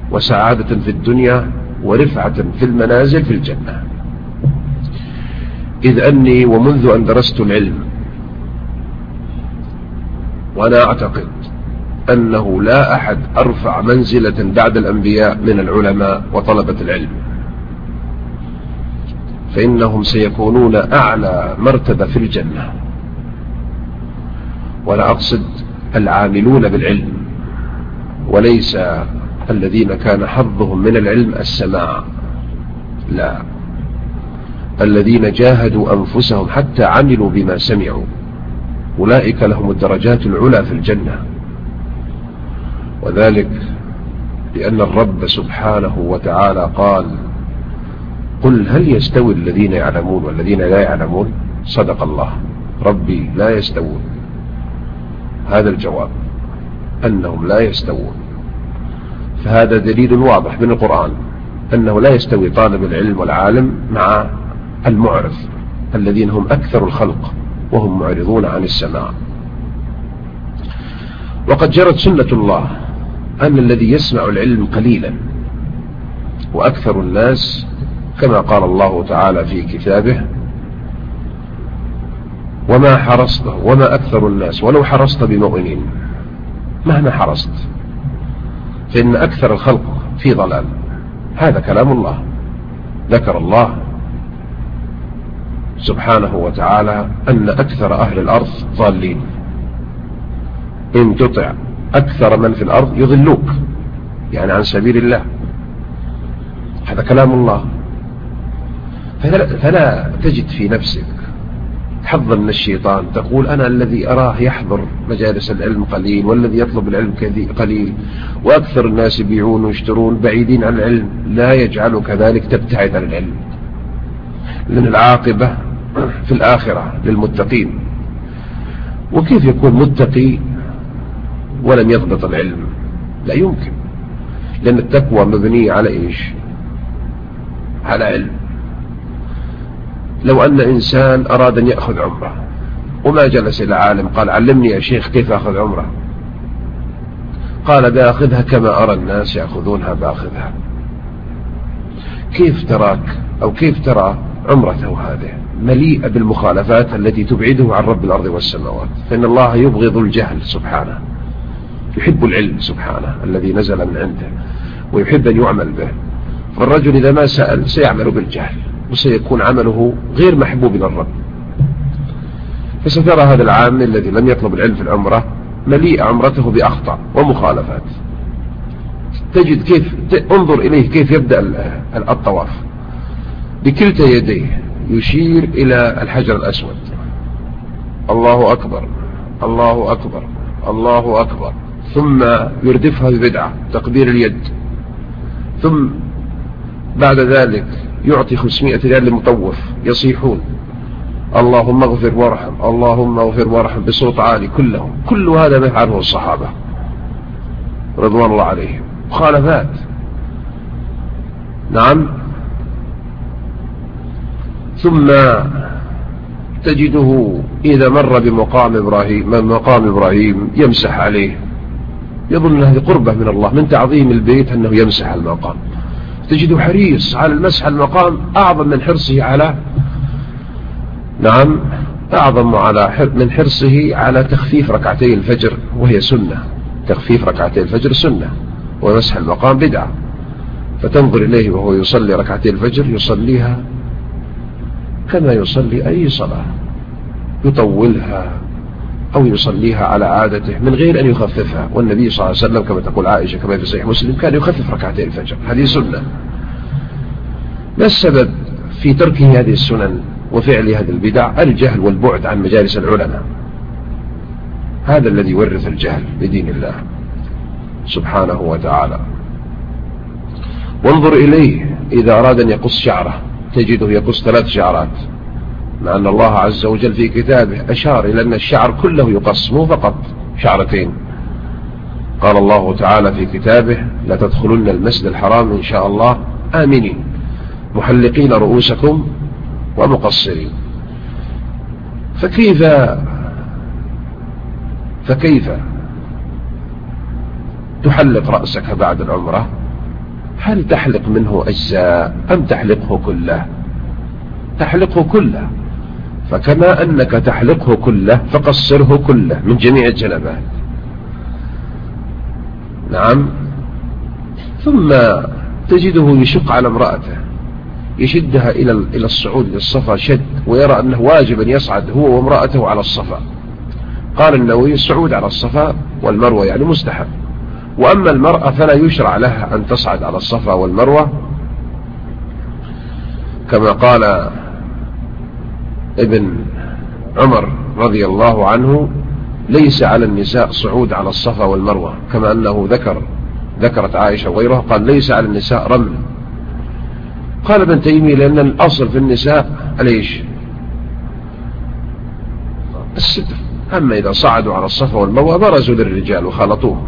وسعادة في الدنيا ورفعة في المنازل في الجنة. إذ أني ومنذ أن درست العلم وأنا أعتقد أنه لا أحد أرفع منزلة بعد الأنبياء من العلماء وطلبة العلم، فإنهم سيكونون أعلى مرتبة في الجنة. ولا أقصد العاملون بالعلم، وليس الذين كان حظهم من العلم السماع، لا، الذين جاهدوا أنفسهم حتى عملوا بما سمعوا، أولئك لهم الدرجات العلى في الجنة. وذلك لأن الرب سبحانه وتعالى قال: قل هل يستوي الذين يعلمون والذين لا يعلمون؟ صدق الله، ربي لا يستوون. هذا الجواب، أنهم لا يستوون. فهذا دليل واضح من القرآن أنه لا يستوي طالب العلم والعالم مع المعرض، الذين هم أكثر الخلق وهم معرضون عن السماع. وقد جرت سنة الله أن الذي يسمع العلم قليلا، وأكثر الناس كما قال الله تعالى في كتابه: وما أكثر الناس ولو حرصت بمؤمنين. مهما حرصت فإن أكثر الخلق في ضلال. هذا كلام الله. ذكر الله سبحانه وتعالى أن أكثر أهل الأرض ضالين، إن تطع أكثر من في الأرض يضلوك، يعني عن سبيل الله. هذا كلام الله. فلا تجد في نفسك حظا من الشيطان تقول: أنا الذي أراه يحضر مجالس العلم قليل، والذي يطلب العلم قليل، وأكثر الناس يبيعون ويشترون بعيدين عن العلم. لا يجعلك ذلك تبتعد عن العلم، لأن العاقبة في الآخرة للمتقين. وكيف يكون متقي ولم يضبط العلم؟ لا يمكن، لأن التقوى مبنية على إيش؟ على علم. لو أن إنسان أراد أن يأخذ عمرة وما جلس إلى عالم قال: علمني يا شيخ كيف أخذ عمرة، قال: بأخذها كما أرى الناس يأخذونها بأخذها. كيف تراك أو كيف ترى عمرته هذه مليئة بالمخالفات التي تبعده عن رب الأرض والسماوات؟ فإن الله يبغض الجهل سبحانه، يحب العلم سبحانه الذي نزل من عنده، ويحب أن يعمل به. فالرجل إذا ما سأل سيعمل بالجهل، وسيكون عمله غير محبوب للرب. فسترى هذا العام الذي لم يطلب العلم في العمرة مليء عمرته بأخطاء ومخالفات. تجد كيف، انظر إليه كيف يبدأ الطواف، بكلتا يديه يشير إلى الحجر الأسود: الله أكبر الله أكبر الله أكبر، ثم يردفها ببدعة تقبيل اليد، ثم بعد ذلك يعطي 500 ريال للمطوف يصيحون: اللهم اغفر وارحم اللهم اغفر وارحم بصوت عالي. كل هذا ما يفعله الصحابة رضوان الله عليهم، مخالفات. نعم. ثم تجده إذا مر بمقام إبراهيم يمسح عليه، يظن هذه قربة من الله، من تعظيم البيت أنه يمسح المقام. تجده حريص على المسح المقام أعظم من حرصه على من حرصه على تخفيف ركعتي الفجر، وهي سنة. تخفيف ركعتي الفجر سنة، ومسح المقام بدعة. فتنظر إليه وهو يصلي ركعتي الفجر يصليها كما يصلي أي صلاة، يطولها أو يصليها على عادته من غير أن يخففها. والنبي صلى الله عليه وسلم كما تقول عائشة كما في صحيح مسلم كان يخفف ركعتي الفجر، هذه سنة. ما السبب في تركه هذه السنن وفعل هذه البدع؟ الجهل والبعد عن مجالس العلماء. هذا الذي يورث الجهل بدين الله سبحانه وتعالى. وانظر إليه إذا أراد أن يقص شعره تجده يقص 3 شعرات، مع أن الله عز وجل في كتابه أشار إلى أن الشعر كله يقص، مو فقط شعرتين. قال الله تعالى في كتابه: لا تدخلن المسجد الحرام إن شاء الله آمنين محلقين رؤوسكم ومقصرين. فكيف تحلق رأسك بعد العمرة هل تحلق منه أجزاء أم تحلقه كله؟ تحلقه كله، فكما أنك تحلقه كله فقصره كله من جميع الجنبات. نعم. ثم تجده يشق على امرأته، يشدها إلى الصعود للصفا شد، ويرى أنه واجب أن يصعد هو وامرأته على الصفا. قال النووي الصعود على الصفا والمروة يعني مستحب، وأما المرأة فلا يشرع لها أن تصعد على الصفا والمروة، كما قال ابن عمر رضي الله عنه: ليس على النساء صعود على الصفا والمروة، كما أنه ذكرت عائشة وغيرها قال ليس على النساء رمل. قال ابن تيمية: لأن الأصل في النساء ليش الستر، أما إذا صعدوا على الصفا والمروة برزوا للرجال وخالطوهم.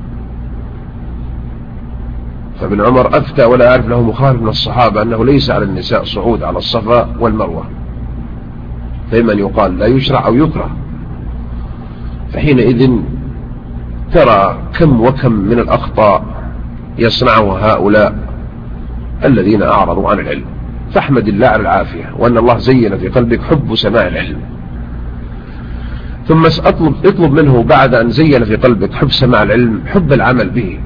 فابن عمر أفتى ولا أعرف له مخالف من الصحابة أنه ليس على النساء صعود على الصفا والمروة، فإما أن يقال لا يشرع أو يكره. فحينئذ ترى كم وكم من الأخطاء يصنعها هؤلاء الذين أعرضوا عن العلم. فاحمد الله على العافية، وأن الله زين في قلبك حب سماع العلم. ثم اطلب منه بعد أن زين في قلبك حب سماع العلم حب العمل به.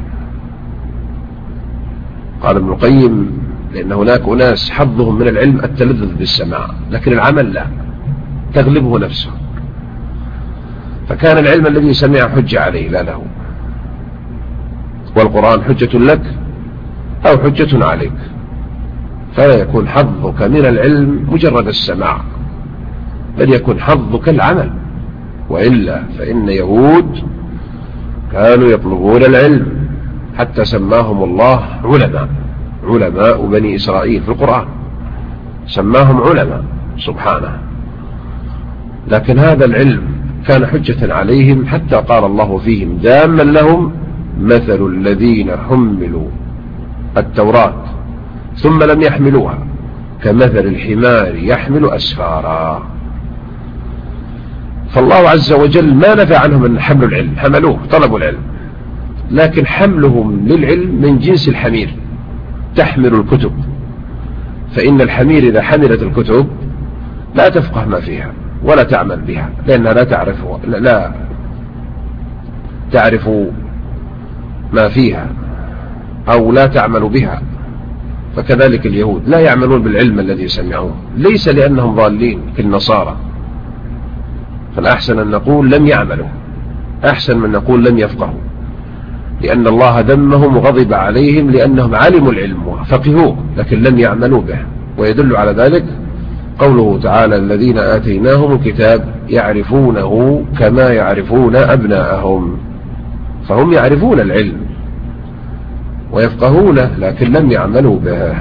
قال ابن القيم: لأن هناك أناس حظهم من العلم التلذذ بالسماع، لكن العمل لا، تغلبه نفسه، فكان العلم الذي سمع حجة عليه لا له. والقرآن حجة لك أو حجة عليك، فلا يكون حظك من العلم مجرد السماع، بل يكون حظك العمل. وإلا فإن يهود كانوا يطلبون العلم حتى سماهم الله علماء بني إسرائيل في القرآن، سماهم علماء سبحانه. لكن هذا العلم كان حجة عليهم، حتى قال الله فيهم: داما لهم مثل الذين حملوا التوراة ثم لم يحملوها كمثل الحمار يحمل أسفارا. فالله عز وجل ما نفى عنهم أن حملوا العلم، حملوه، طلبوا العلم، لكن حملهم للعلم من جنس الحمير تحمل الكتب. فإن الحمير إذا حملت الكتب لا تفقه ما فيها ولا تعمل بها، لأنها لا تعرف ما فيها أو لا تعمل بها. فكذلك اليهود لا يعملون بالعلم الذي سمعوه، ليس لأنهم ضالين كالنصارى، فالأحسن أن نقول لم يعملوا، أحسن من نقول لم يفقهوا، لأن الله ذمهم وغضب عليهم لأنهم علموا العلم وفقهوه لكن لم يعملوا به. ويدل على ذلك قوله تعالى: الذين آتيناهم الكتاب يعرفونه كما يعرفون أبناءهم. فهم يعرفون العلم ويفقهونه لكن لم يعملوا به.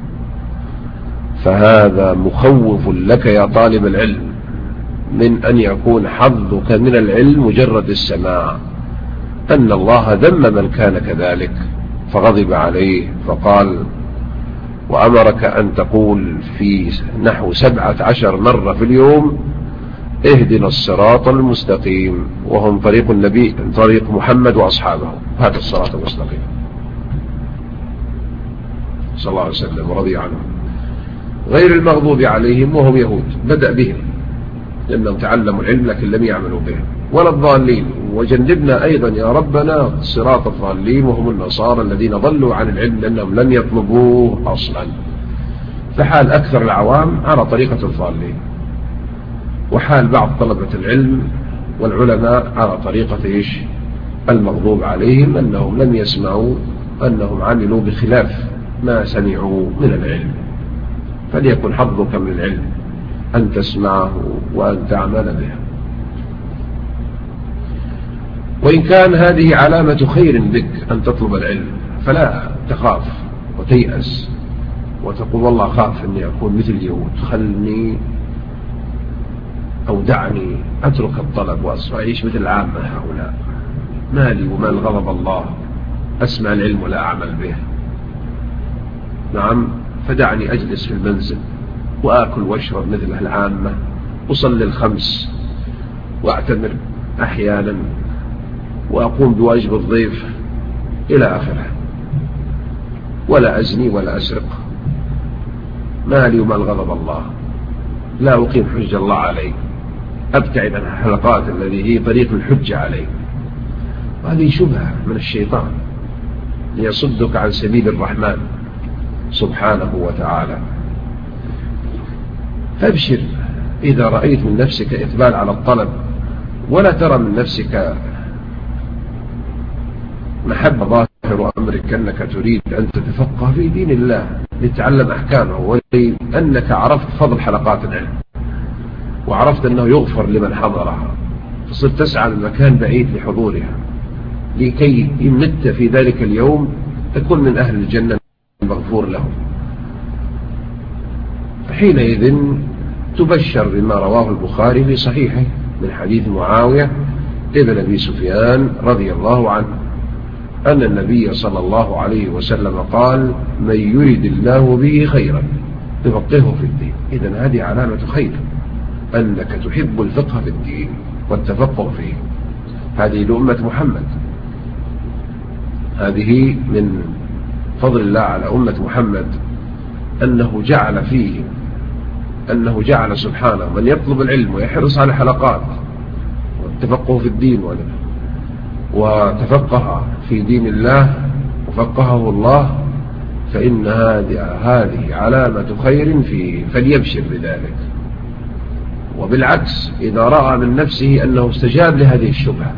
فهذا مخوف لك يا طالب العلم من أن يكون حظك من العلم مجرد السماع، أن الله ذم من كان كذلك فغضب عليه، فقال: وأمرك أن تقول في نحو 17 مرة في اليوم: اهدنا الصراط المستقيم، وهم طريق النبي، طريق محمد وأصحابه، هذا الصراط المستقيم صلى الله عليه وسلم ورضي عنهم، غير المغضوب عليهم وهم يهود، بدأ بهم لأنهم تعلموا العلم لكن لم يعملوا به، ولا الضالين. وجنبنا أيضا يا ربنا صراط الضالين وهم النصارى الذين ضلوا عن العلم لأنهم لم يطلبوه أصلا. فحال أكثر العوام على طريقة الضالين، وحال بعض طلبة العلم والعلماء على طريقة المغضوب عليهم، أنهم لم يسمعوا، أنهم عملوا بخلاف ما سمعوا من العلم. فليكن حظك من العلم أن تسمعه وأن تعمل به. وإن كان هذه علامة خير بك أن تطلب العلم فلا تخاف وتيأس وتقول والله خاف أني أكون مثل اليهود، خلني أو دعني أترك الطلب وأعيش مثل العامة هؤلاء، مالي ومال غضب الله، أسمع العلم ولا أعمل به. نعم، فدعني أجلس في المنزل وآكل واشرب مثل العامة، أصلي الخمس وأعتمر أحيانا وأقوم بواجب الضيف إلى آخره. ولا أزني ولا أسرق، ما لي ومال غضب الله، لا أقيم حجة الله علي، أبتعد عن الحلقات الذي هي طريق الحجة علي. هذه شبهة من الشيطان ليصدك عن سبيل الرحمن سبحانه وتعالى. فابشر إذا رأيت من نفسك إقبال على الطلب، ولا ترى من نفسك محبة ظاهر أمرك أنك تريد أن تتفقه في دين الله لتتعلم أحكامه، ولأنك عرفت فضل حلقات العلم وعرفت أنه يغفر لمن حضرها، فصرت تسعى لمكان بعيد لحضورها لكي يمت في ذلك اليوم تكون من أهل الجنة المغفور لهم. فحينئذ تبشر بما رواه البخاري في صحيحه من حديث معاوية ابن أبي سفيان رضي الله عنه أن النبي صلى الله عليه وسلم قال: من يرد الله به خيرا يفقهه في الدين. إذن هذه علامة خير، أنك تحب الفقه في الدين والتفقه فيه. هذه لأمة محمد، هذه من فضل الله على أمة محمد أنه جعل سبحانه من يطلب العلم ويحرص على حلقات والتفقه في الدين وتفقه في دين الله وفقهه الله، فإن هذه علامة خير فيه، فليبشر بذلك. وبالعكس إذا رأى من نفسه أنه استجاب لهذه الشبهة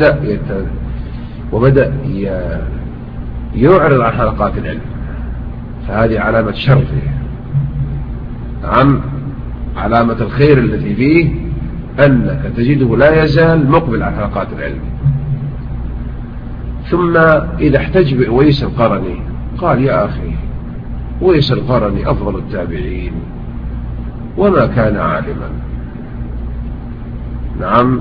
وبدأ يعرض عن حلقات العلم، فهذه علامة شر فيه. نعم، علامة الخير التي فيه أنك تجده لا يزال مقبل على حلقات العلم. ثم إذا احتج بأويس القرني قال: يا أخي، أويس القرني أفضل التابعين وما كان عالما. نعم،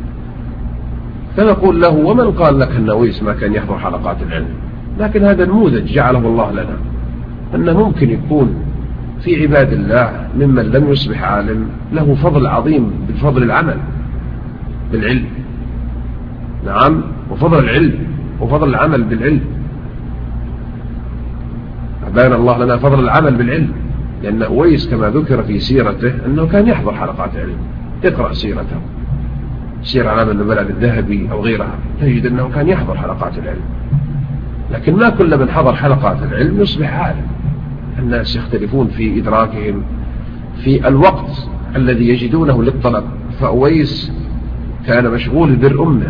فنقول له: ومن قال لك أن أويس ما كان يحضر حلقات العلم؟ لكن هذا نموذج جعله الله لنا، أنه ممكن يكون في عباد الله ممن لم يصبح عالم له فضل عظيم بفضل العمل بالعلم. نعم، وفضل العلم وفضل العمل بالعلم. بين الله لنا فضل العمل بالعلم، لأن أويس كما ذكر في سيرته أنه كان يحضر حلقات علم. اقرأ سيرته، سير علام النبلاء الذهبي أو غيرها، تجد أنه كان يحضر حلقات العلم. لكن ما كل من حضر حلقات العلم يصبح عالم، الناس يختلفون في إدراكهم في الوقت الذي يجدونه للطلب. فأويس كان مشغول بر أمه.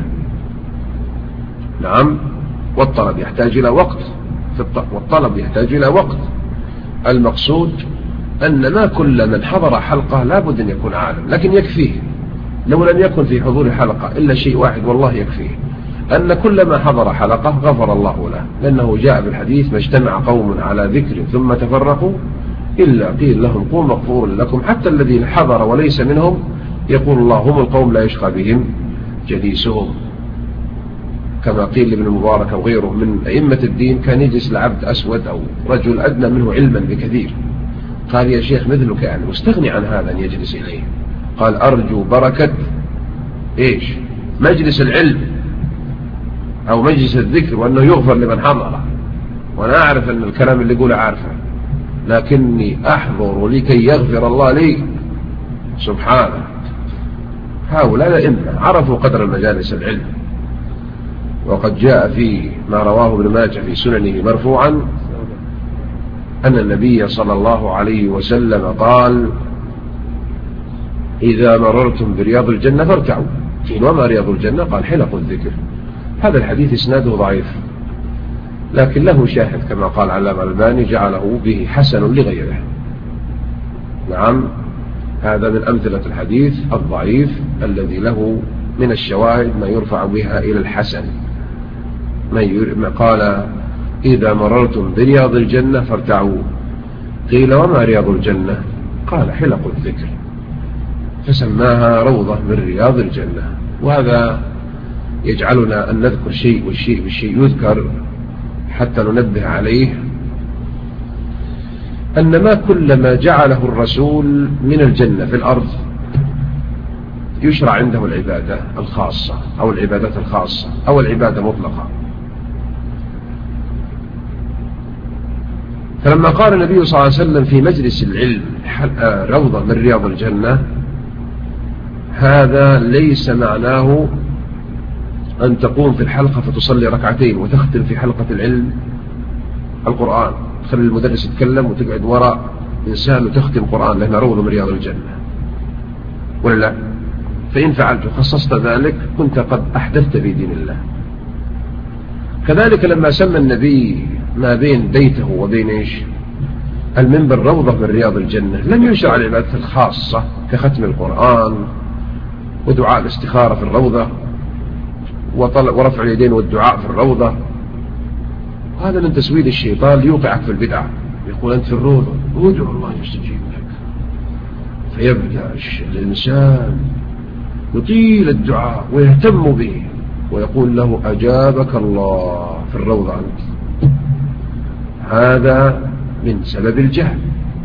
نعم، والطلب يحتاج إلى وقت، والطلب يحتاج إلى وقت. المقصود أن ما كل من حضر حلقة لا بد أن يكون عالم، لكن يكفيه لو لم يكن في حضور حلقة إلا شيء واحد والله يكفيه، أن كل ما حضر حلقة غفر الله له، لأنه جاء بالحديث: ما اجتمع قوم على ذكر ثم تفرقوا إلا قيل لهم قوم مغفور لكم. حتى الذين حضر وليس منهم يقول الله: هم القوم لا يشقى بهم جليسهم. كما قيل لابن المبارك وغيره من أئمة الدين: كان يجلس لعبد أسود أو رجل أدنى منه علما بكثير، قال: يا شيخ مثلك يعني مستغني عن هذا أن يجلس إليه. قال: أرجو بركة إيش؟ مجلس العلم أو مجلس الذكر، وأنه يغفر لمن حضره. وأنا أعرف أن الكلام اللي يقوله عارفه، لكني أحضر لكي يغفر الله لي سبحانه. هؤلاء الأئمة عرفوا قدر المجالس العلم. وقد جاء في ما رواه ابن ماجه في سننه مرفوعا أن النبي صلى الله عليه وسلم قال: إذا مررتم برياض الجنة فارتعوا. قيل: وما رياض الجنة؟ قال: حلق الذكر. هذا الحديث إسناده ضعيف، لكن له شاهد كما قال علامة الألباني جعله به حسن لغيره. نعم، هذا من أمثلة الحديث الضعيف الذي له من الشواهد ما يرفع بها إلى الحسن. ما قال: إذا مررتم برياض الجنة فارتعوا. قيل: وما رياض الجنة؟ قال: حلق الذكر. فسماها روضة من رياض الجنة. وهذا يجعلنا أن نذكر شيء والشيء بالشيء يذكر حتى ننبه عليه، أن ما كل ما جعله الرسول من الجنة في الأرض يشرع عنده العبادة الخاصة أو العبادات الخاصة أو العبادة مطلقة. فلما قال النبي صلى الله عليه وسلم في مجلس العلم روضة من رياض الجنة، هذا ليس معناه أن تقوم في الحلقة فتصلي ركعتين وتختم في حلقة العلم القرآن، تخلي المدرس يتكلم وتقعد وراء إنسان وتختم قرآن، لأنها روضة من رياض الجنة، ولا لا؟ فإن فعلت وخصصت ذلك كنت قد أحدثت في دين الله. كذلك لما سمى النبي ما بين بيته وبين المنبر روضة من رياض الجنة، لم يشرع العبادات الخاصة كختم القرآن ودعاء الاستخارة في الروضة ورفع اليدين والدعاء في الروضة. هذا من تسويد الشيطان ليوقعك في البدعة، يقول أنت في الروضة ادعو الله يستجيب لك، فيبدأ الإنسان يطيل الدعاء ويهتم به ويقول له أجابك الله في الروضة أنت. هذا من سبب الجهل،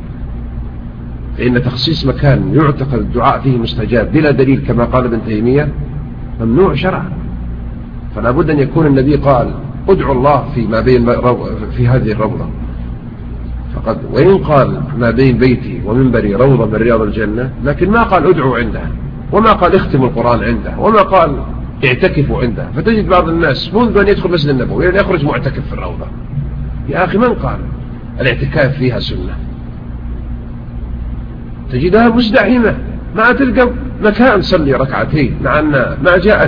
فإن تخصيص مكان يعتقد الدعاء فيه مستجاب بلا دليل كما قال ابن تيمية ممنوع شرعا. فلا بد أن يكون النبي قال ادعو الله في هذه الروضة فقد، وإن قال ما بين بيتي ومنبري روضة من رياض الجنة، لكن ما قال ادعو عنده، وما قال اختموا القرآن عنده، وما قال اعتكفوا عنده. فتجد بعض الناس منذ أن يدخل مسجد النبوي إلى أن يخرج معتكف في الروضة. يا أخي من قال الاعتكاف فيها سنة؟ تجدها مزدحمة، ما تلقى مكان تصلي ركعتين، مع أن ما جاء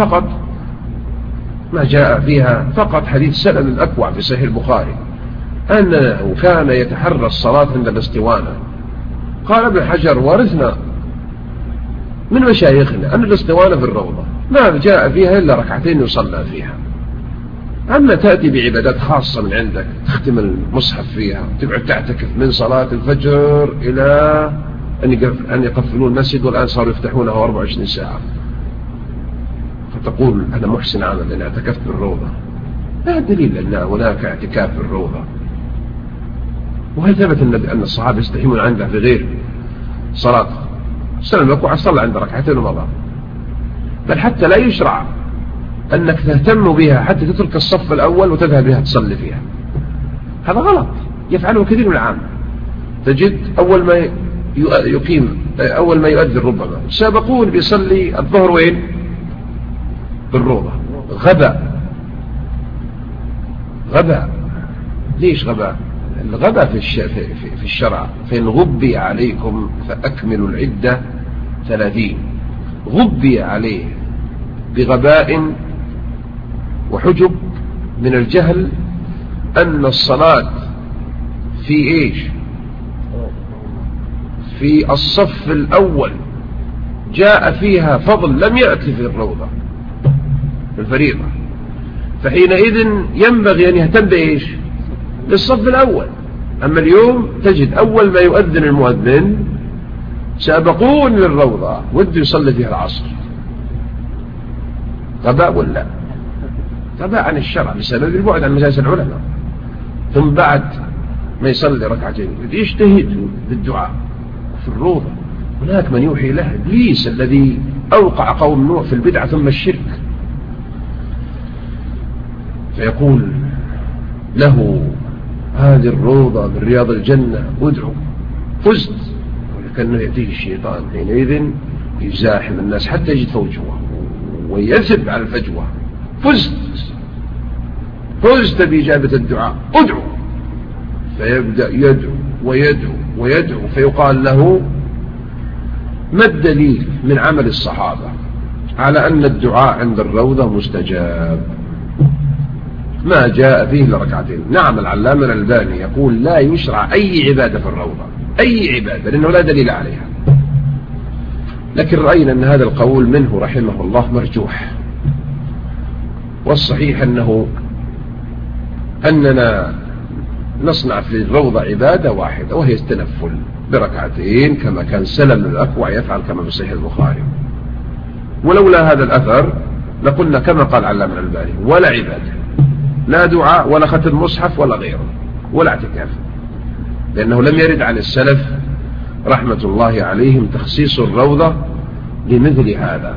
فيها فقط حديث سلم الأكوع في صحيح البخاري أنه كان يتحرى الصلاة عند الاستوانة. قال ابن حجر ورثنا من مشايخنا أن الاستوانة في الروضة ما جاء فيها إلا ركعتين يصلى فيها. أما تأتي بعبادات خاصة من عندك تختم المصحف فيها تقعد تعتكف من صلاة الفجر إلى أن يقفلون المسجد، والآن صاروا يفتحونه 24 ساعة، فتقول أنا محسن عمل لأن اعتكفت بالروضة. لا دليل أن هناك اعتكاف في الروضة. وهل ثبت أن الصحابة يستحيمون عنده في غير صلاة سلم الأكوع صلى عند ركعتين ومضى؟ بل حتى لا يشرع أنك تهتم بها حتى تترك الصف الأول وتذهب بها تصلي فيها. هذا غلط يفعله كثير من العام. تجد أول ما يؤذن ربما سابقون بيصلي الظهر وين؟ بالروضة. غباء. ليش غباء؟ الغباء في الشرع فإن غبي عليكم فأكملوا العدة 30. غبي عليه بغباء وحجب من الجهل أن الصلاة في الصف الأول جاء فيها فضل لم يأتي في الروضة في الفريضة، فحينئذ ينبغي أن يهتم بالصف الأول. أما اليوم تجد أول ما يؤذن المؤذن سابقون للروضة وده يصلي فيها العصر. غباء ولا غباء عن الشرع بسبب البعد عن مجالس العلماء. ثم بعد ما يصلي ركعتين يجتهد بالدعاء في الروضة. هناك من يوحي له إبليس الذي أوقع قوم نوح في البدعة ثم الشرك، فيقول له هذه الروضة من رياض الجنة ادعو فزت، ولكنه يأتيه الشيطان حينئذ يزاحم الناس حتى يجد فوجوه ويثب على الفجوة. فزت بإجابة الدعاء ادعو، فيبدأ يدعو فيقال له ما الدليل من عمل الصحابة على أن الدعاء عند الروضة مستجاب؟ ما جاء فيه لركعتين. نعم العلامة الألباني يقول لا يشرع أي عبادة في الروضة، أي عبادة، لأنه لا دليل عليها. لكن رأينا أن هذا القول منه رحمه الله مرجوح، والصحيح أننا نصنع في الروضة عبادة واحدة وهي التنفل بركعتين كما كان سلم الأكوع يفعل كما في صحيح البخاري. ولولا هذا الأثر لقلنا كما قال علامة الألباني ولا عبادة، لا دعاء ولا ختم مصحف ولا غيره ولا اعتكاف، لأنه لم يرد عن السلف رحمة الله عليهم تخصيص الروضة لمثل هذا.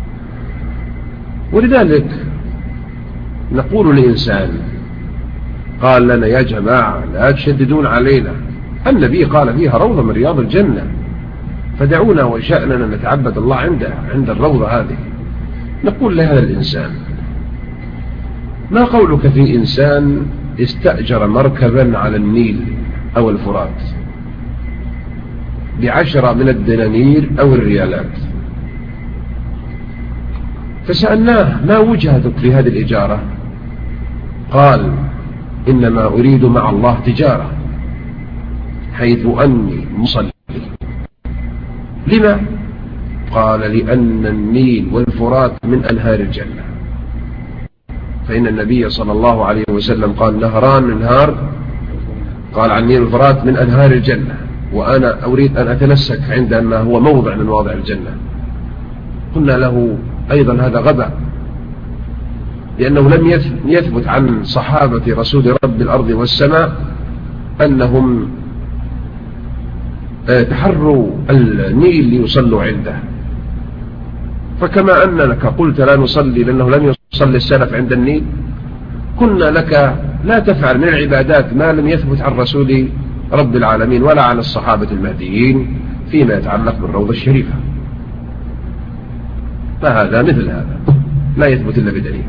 ولذلك نقول للإنسان قال لنا يا جماعة لا تشددون علينا، النبي قال فيها روضة من رياض الجنة، فدعونا وشأننا نتعبد الله عند الروضة هذه. نقول لهذا الإنسان ما قولك في إنسان استأجر مركبا على النيل أو الفرات ب10 من الدنانير أو الريالات، فسألناه ما وجهتك في هذه الإجارة؟ قال إنما أريد مع الله تجارة، حيث أني مصلي. لما؟ قال لأن النيل والفرات من أنهار الجنة، فإن النبي صلى الله عليه وسلم قال نهران من نهار، قال عن النيل والفرات من أنهار الجنة، وأنا أريد أن أتنسك عندما هو موضع من مواضع الجنة. قلنا له أيضا هذا غباء، لأنه لم يثبت عن صحابة رسول رب الأرض والسماء أنهم تحروا النيل ليصلوا عنده. فكما أنك قلت لا نصلي لأنه لم يصلي السلف عند النيل، كنا لك لا تفعل من العبادات ما لم يثبت عن رسول رب العالمين ولا عن الصحابة المهديين فيما يتعلق بالروضة الشريفة. فهذا مثل هذا لا يثبت إلا بدليل.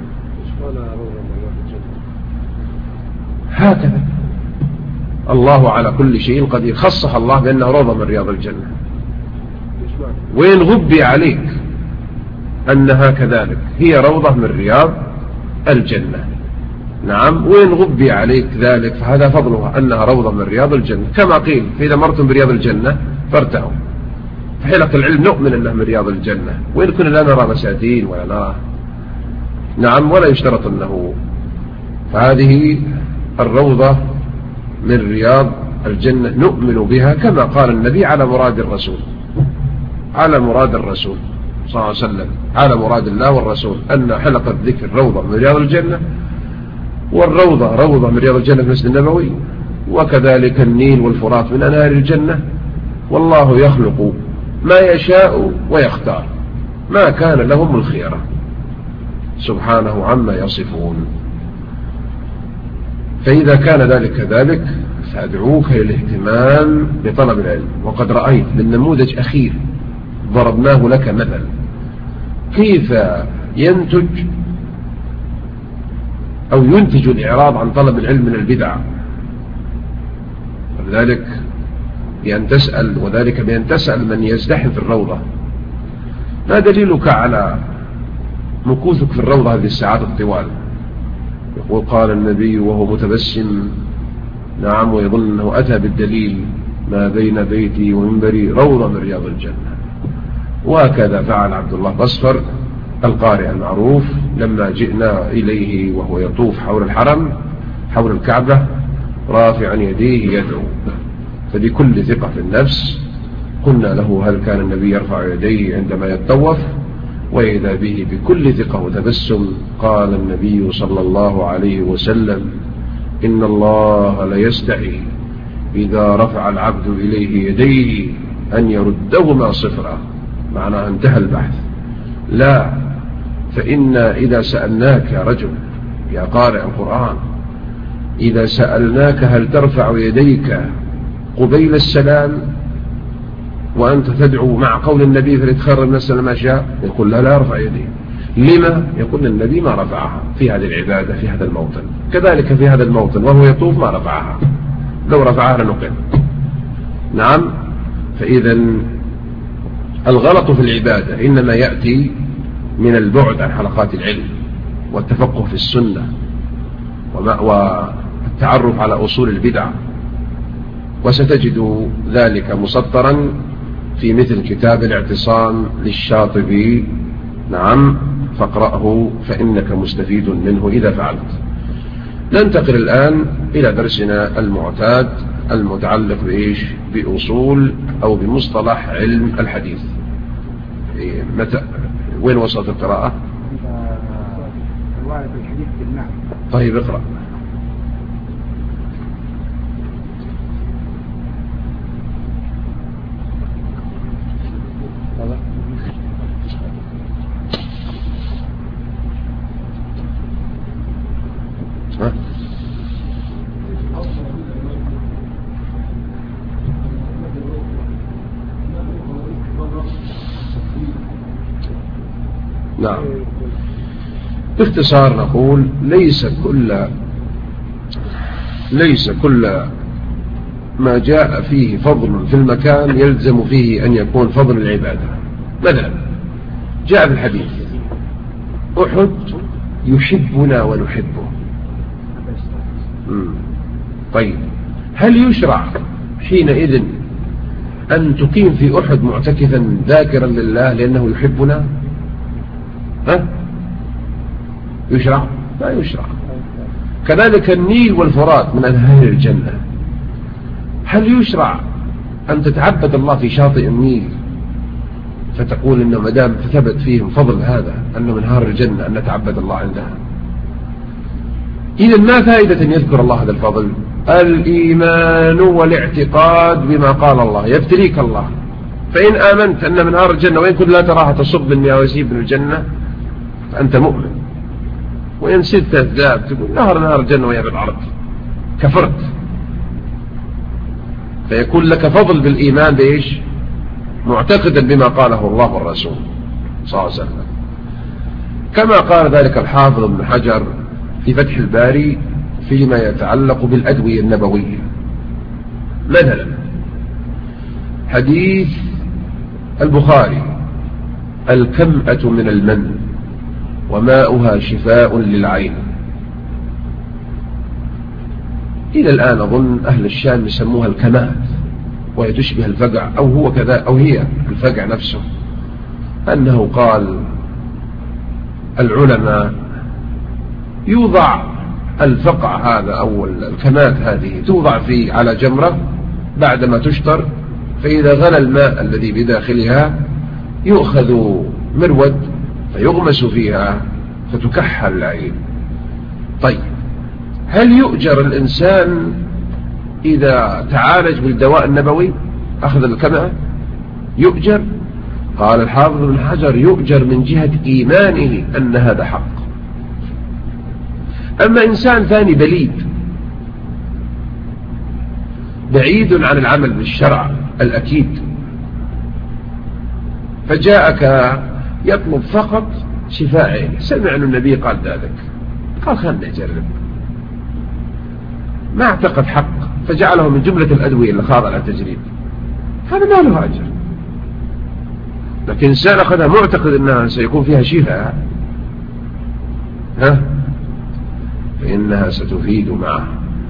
هكذا الله على كل شيء قدير، خصها الله بأنه روضة من رياض الجنة. وين غبي عليك أنها كذلك هي روضة من رياض الجنة؟ نعم، وين غبي عليك ذلك؟ فهذا فضلها أنها روضة من رياض الجنة، كما قيل فإذا مرتم برياض الجنة فارتعوا. فحلق العلم نؤمن أنه من رياض الجنة، وإن كنا لا نرى مساتين ولا نرى، نعم، ولا يشترط أنه. فهذه الروضة من رياض الجنة نؤمن بها كما قال النبي على مراد الرسول، على مراد الرسول صلى الله عليه وسلم، على مراد الله والرسول، أن حلقة ذكر روضة من رياض الجنة، والروضة روضة من رياض الجنة في المسجد النبوي، وكذلك النيل والفرات من أنهار الجنة. والله يخلق ما يشاء ويختار، ما كان لهم الخيرة سبحانه عما يصفون. فإذا كان ذلك كذلك فأدعوك للاهتمام بطلب العلم. وقد رأيت من نموذج أخير ضربناه لك مثل كيف ينتج أو ينتج الإعراض عن طلب العلم من البدع، ولذلك بأن تسأل، وذلك بأن تسأل من يزدحم في الروضة ما دليلك على مكوثك في الروضة هذه الساعات الطوال؟ يقول قال النبي وهو متبسم، نعم، ويظن أنه أتى بالدليل، ما بين بيتي ومنبري روضة من رياض الجنة. وهكذا فعل عبد الله بصفر القارئ المعروف لما جئنا إليه وهو يطوف حول الحرم حول الكعبة رافعا يديه يدعو. فبكل ثقة في النفس قلنا له هل كان النبي يرفع يديه عندما يتطوف؟ وإذا به بكل ثقة وتبسم قال النبي صلى الله عليه وسلم إن الله ليستحي إذا رفع العبد إليه يديه أن يردهما صفرا. معناها انتهى البحث. لا، فإن إذا سألناك يا رجل يا قارئ القرآن، إذا سألناك هل ترفع يديك قبيل السلام وأنت تدعو مع قول النبي فليتخير من السلام ما شاء، يقول لا يرفع يديه. لما؟ يقول النبي ما رفعها في هذه العبادة في هذا الموطن، كذلك في هذا الموطن وهو يطوف ما رفعها، لو رفعها لنقل. نعم. فإذا الغلط في العبادة إنما يأتي من البعد عن حلقات العلم والتفقه في السنة والتعرف على أصول البدع، وستجد ذلك مسطرا في مثل كتاب الاعتصام للشاطبي. نعم، فاقرأه فإنك مستفيد منه إذا فعلت. ننتقل الآن إلى درسنا المعتاد المتعلق بإيش؟ بأصول أو بمصطلح علم الحديث. وين وصلت القراءة؟ رواية الحديث بالمعنى. طيب اقرأ. باختصار نقول ليس كل ما جاء فيه فضل في المكان يلزم فيه أن يكون فضل العبادة. مثلا جاء في الحديث أحد يحبنا ونحبه. طيب هل يشرع حينئذ أن تقيم في أحد معتكفا ذاكرا لله لأنه يحبنا؟ يشرع؟ لا يشرع. كذلك النيل والفرات من أنهار الجنة، هل يشرع أن تتعبد الله في شاطئ النيل فتقول إنه مدام ثبت فيهم فضل هذا أنه من أنهار الجنة أن نتعبد الله عندها؟ إذن ما فائدة أن يذكر الله هذا الفضل؟ الإيمان والاعتقاد بما قال الله يبتليك الله، فإن آمنت أن من أنهار الجنة وإن كنت لا تراها تصب من يواسيب من الجنة فأنت مؤمن، وإن سدت الذاب تقول نهر الجنة وهي بالعرض كفرت، فيكون لك فضل بالإيمان بإيش؟ معتقدا بما قاله الله والرسول صلى الله عليه وسلم. كما قال ذلك الحافظ ابن حجر في فتح الباري فيما يتعلق بالأدوية النبوية. مثلا حديث البخاري الكمأة من المن وماؤها شفاء للعين، إلى الآن أظن أهل الشام يسموها الكمات، وهي تشبه الفقع أو هو كذا أو هي الفقع نفسه، أنه قال العلماء يوضع الفقع هذا أو الكمات هذه توضع على جمرة بعدما تشتر، فإذا غلى الماء الذي بداخلها يؤخذ مرود فيغمس فيها فتكحل العين. طيب هل يؤجر الإنسان إذا تعالج بالدواء النبوي أخذ الكمأة؟ يؤجر؟ قال الحافظ ابن حجر يؤجر من جهة إيمانه أن هذا حق. أما إنسان ثاني بليد بعيد عن العمل بالشرع الأكيد فجاءك يطلب فقط شفاء عينه، سمع أن النبي قال ذلك قال خلنا نجرب، ما اعتقد حق فجعله من جملة الأدوية اللي خاضع على التجريب، هذا ما له أجر. لكن إنسان أخذها معتقد أنها سيكون فيها شفاء فإنها ستفيد معه.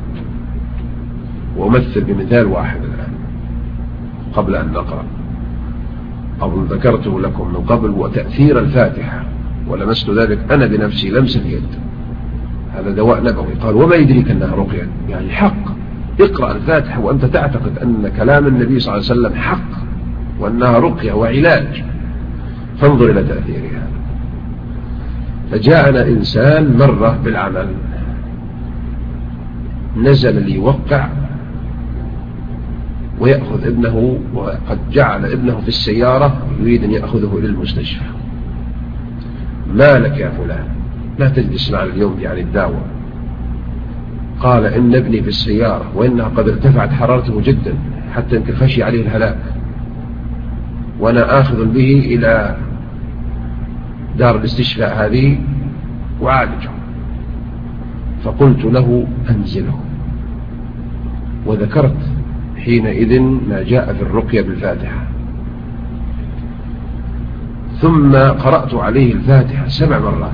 وأمثل بمثال واحد الآن قبل أن نقرأ، أظن ذكرته لكم من قبل، وتأثير الفاتحة ولمست ذلك أنا بنفسي لمس اليد، هذا دواء نبوي. قال وما يدريك أنها رقية؟ يعني حق، اقرأ الفاتحة وأنت تعتقد أن كلام النبي صلى الله عليه وسلم حق وأنها رقية وعلاج، فانظر إلى تأثيرها. فجاءنا إنسان مرة بالعمل نزل ليوقع ويأخذ ابنه، وقد جعل ابنه في السيارة يريد أن يأخذه إلى المستشفى. ما لك يا فلان لا تجلس معنا اليوم يعني الدعوة؟ قال إن ابني في السيارة وإنها قد ارتفعت حرارته جدا حتى يمكن خشي عليه الهلاك، وأنا آخذ به إلى دار الاستشفاء هذه وعالجه. فقلت له أنزله، وذكرت حينئذ ما جاء في الرقية بالفاتحة، ثم قرأت عليه الفاتحة 7 مرات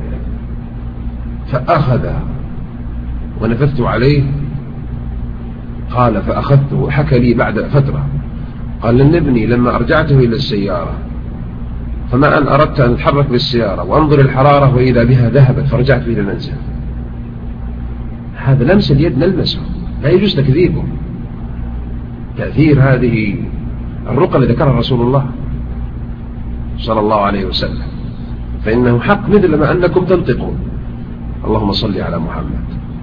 فأخذ ونفثت عليه. قال فأخذته، حكى لي بعد فترة قال لن ابني لما أرجعته إلى السيارة فما أن أردت أن أتحرك بالسيارة وأنظر الحرارة وإذا بها ذهبت فرجعت إلى المنزل. هذا لمس اليد نلمسه، لا يجوز تكذيبه. تأثير هذه الرقى اللي ذكرها رسول الله صلى الله عليه وسلم، فإنه حق مثل ما أنكم تنطقون. اللهم صل على محمد.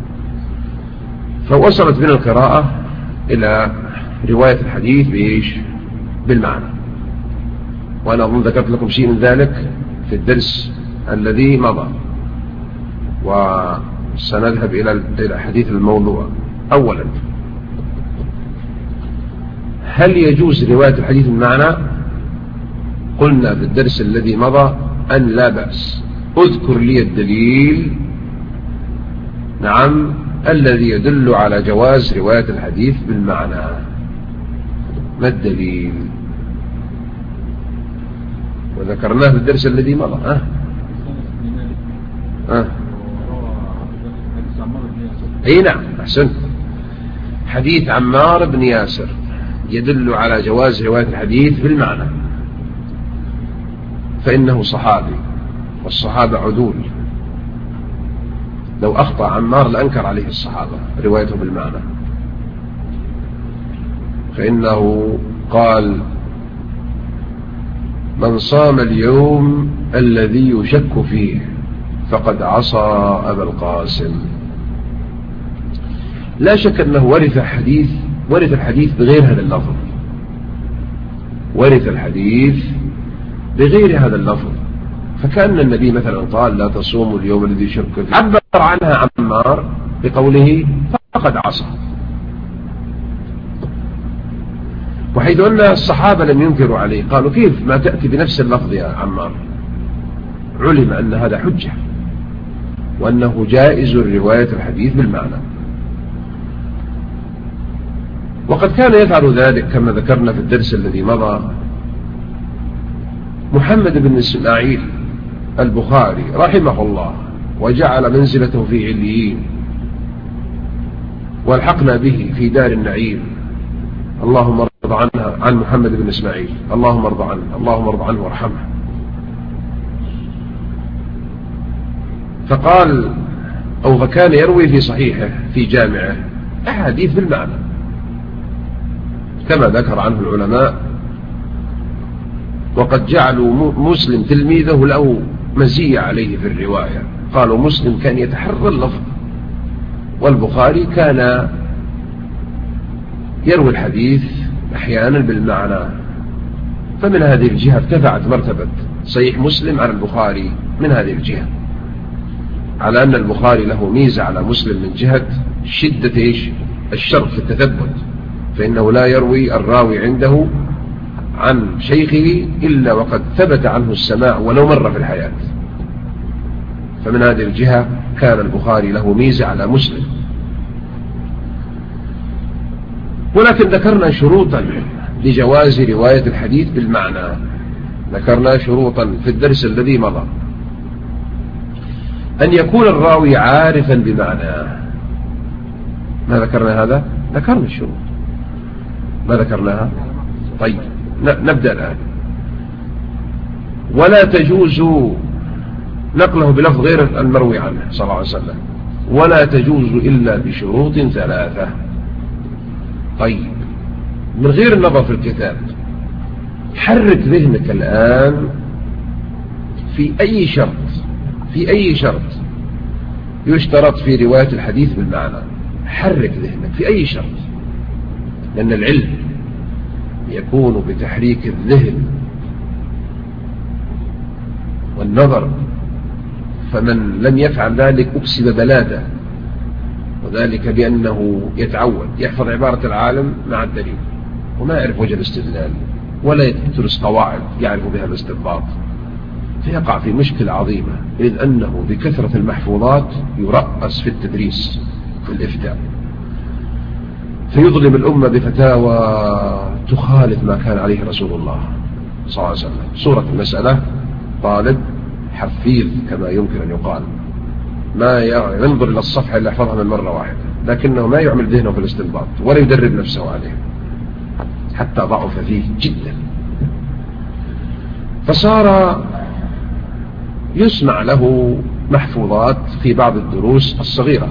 فوصلت بنا القراءة إلى رواية الحديث بإيش؟ بالمعنى. وأنا أظن ذكرت لكم شيء من ذلك في الدرس الذي مضى، وسنذهب إلى حديث الموضوع. أولا، هل يجوز رواية الحديث بالمعنى؟ قلنا في الدرس الذي مضى أن لا بأس، اذكر لي الدليل، نعم، الذي يدل على جواز رواية الحديث بالمعنى. ما الدليل؟ وذكرناه في الدرس الذي مضى. اي نعم، احسنت. حديث عمار بن ياسر يدل على جواز رواية الحديث بالمعنى، فإنه صحابي والصحابة عدول. لو أخطأ عمار لأنكر عليه الصحابة روايته بالمعنى، فإنه قال: من صام اليوم الذي يشك فيه فقد عصى أبا القاسم. لا شك أنه ورث الحديث بغير هذا اللفظ، ورث الحديث بغير هذا اللفظ. فكأن النبي مثلا قال: لا تصوموا اليوم الذي يشك فيه، عبر عنها عمار بقوله فقد عصى. وحيث أن الصحابة لم ينكروا عليه، قالوا: كيف ما تأتي بنفس اللفظ يا عمار؟ علم أن هذا حجة، وأنه جائز رواية الحديث بالمعنى. وقد كان يفعل ذلك كما ذكرنا في الدرس الذي مضى محمد بن إسماعيل البخاري رحمه الله، وجعل منزلته في عليين، والحقنا به في دار النعيم. اللهم ارض عنها عن محمد بن إسماعيل، اللهم ارض عنه، اللهم ارض عنه وارحمه. فقال فكان يروي في صحيحه في جامعه أحاديث بالمعنى كما ذكر عنه العلماء. وقد جعلوا مسلم تلميذه له مزية عليه في الرواية، قالوا مسلم كان يتحرى اللفظ، والبخاري كان يروي الحديث أحيانا بالمعنى. فمن هذه الجهة ارتفعت مرتبة صحيح مسلم على البخاري من هذه الجهة، على أن البخاري له ميزة على مسلم من جهة شدة الشرط في التثبت، فإنه لا يروي الراوي عنده عن شيخه إلا وقد ثبت عنه السماع ولو مرة في الحياة. فمن هذه الجهة كان البخاري له ميزة على مسلم. ولكن ذكرنا شروطا لجواز رواية الحديث بالمعنى، ذكرنا شروطا في الدرس الذي مضى: أن يكون الراوي عارفا بمعناه. ما ذكرنا هذا؟ ذكرنا الشروط، ما ذكرناها؟ طيب نبدأ الآن. ولا تجوز نقله بلفظ غير المروي عنه صلى الله عليه وسلم، ولا تجوز إلا بشروط 3. طيب، من غير النظر في الكتاب، حرك ذهنك الآن في أي شرط يشترط في رواية الحديث بالمعنى. حرك ذهنك في أي شرط، لأن العلم يكون بتحريك الذهن والنظر، فمن لم يفعل ذلك أكسب بلاده، وذلك بأنه يتعود يحفظ عبارة العالم مع الدليل وما يعرف وجه الاستدلال، ولا يدرس قواعد يعرف بها الاستنباط، فيقع في مشكلة عظيمة، إذ أنه بكثرة المحفوظات يرأس في التدريس في الإفتاء، فيظلم الأمة بفتاوى تخالف ما كان عليه رسول الله صلى الله عليه وسلم. صورة المسألة: طالب حفيظ كما يمكن أن يقال، ما ينظر إلى الصفحة اللي يحفظها من مرة واحدة، لكنه ما يعمل ذهنه في الاستنباط ولا يدرب نفسه عليه، حتى ضعف فيه جدا. فصار يسمع له محفوظات في بعض الدروس الصغيرة،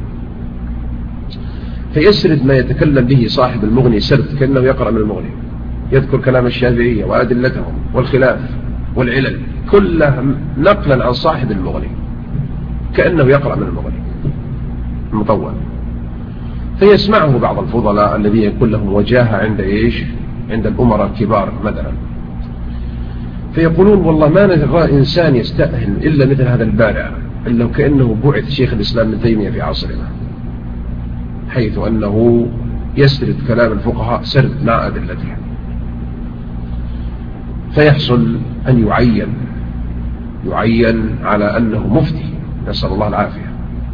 فيسرد ما يتكلم به صاحب المغني سرد كأنه يقرأ من المغني، يذكر كلام الشافعية وأدلتهم والخلاف والعلل كلها نقلا عن صاحب المغني كأنه يقرأ من المغني المطول. فيسمعه بعض الفضلاء الذين يكون لهم وجاهة عند الأمراء الكبار مثلا، فيقولون: والله ما نرى إنسان يستأهل إلا مثل هذا البارع، إلا كأنه بعث شيخ الإسلام ابن تيمية في عصرنا، حيث أنه يسرد كلام الفقهاء سرد مع أدلتهم. فيحصل أن يعين يعين على أنه مفتي، نسأل الله العافية،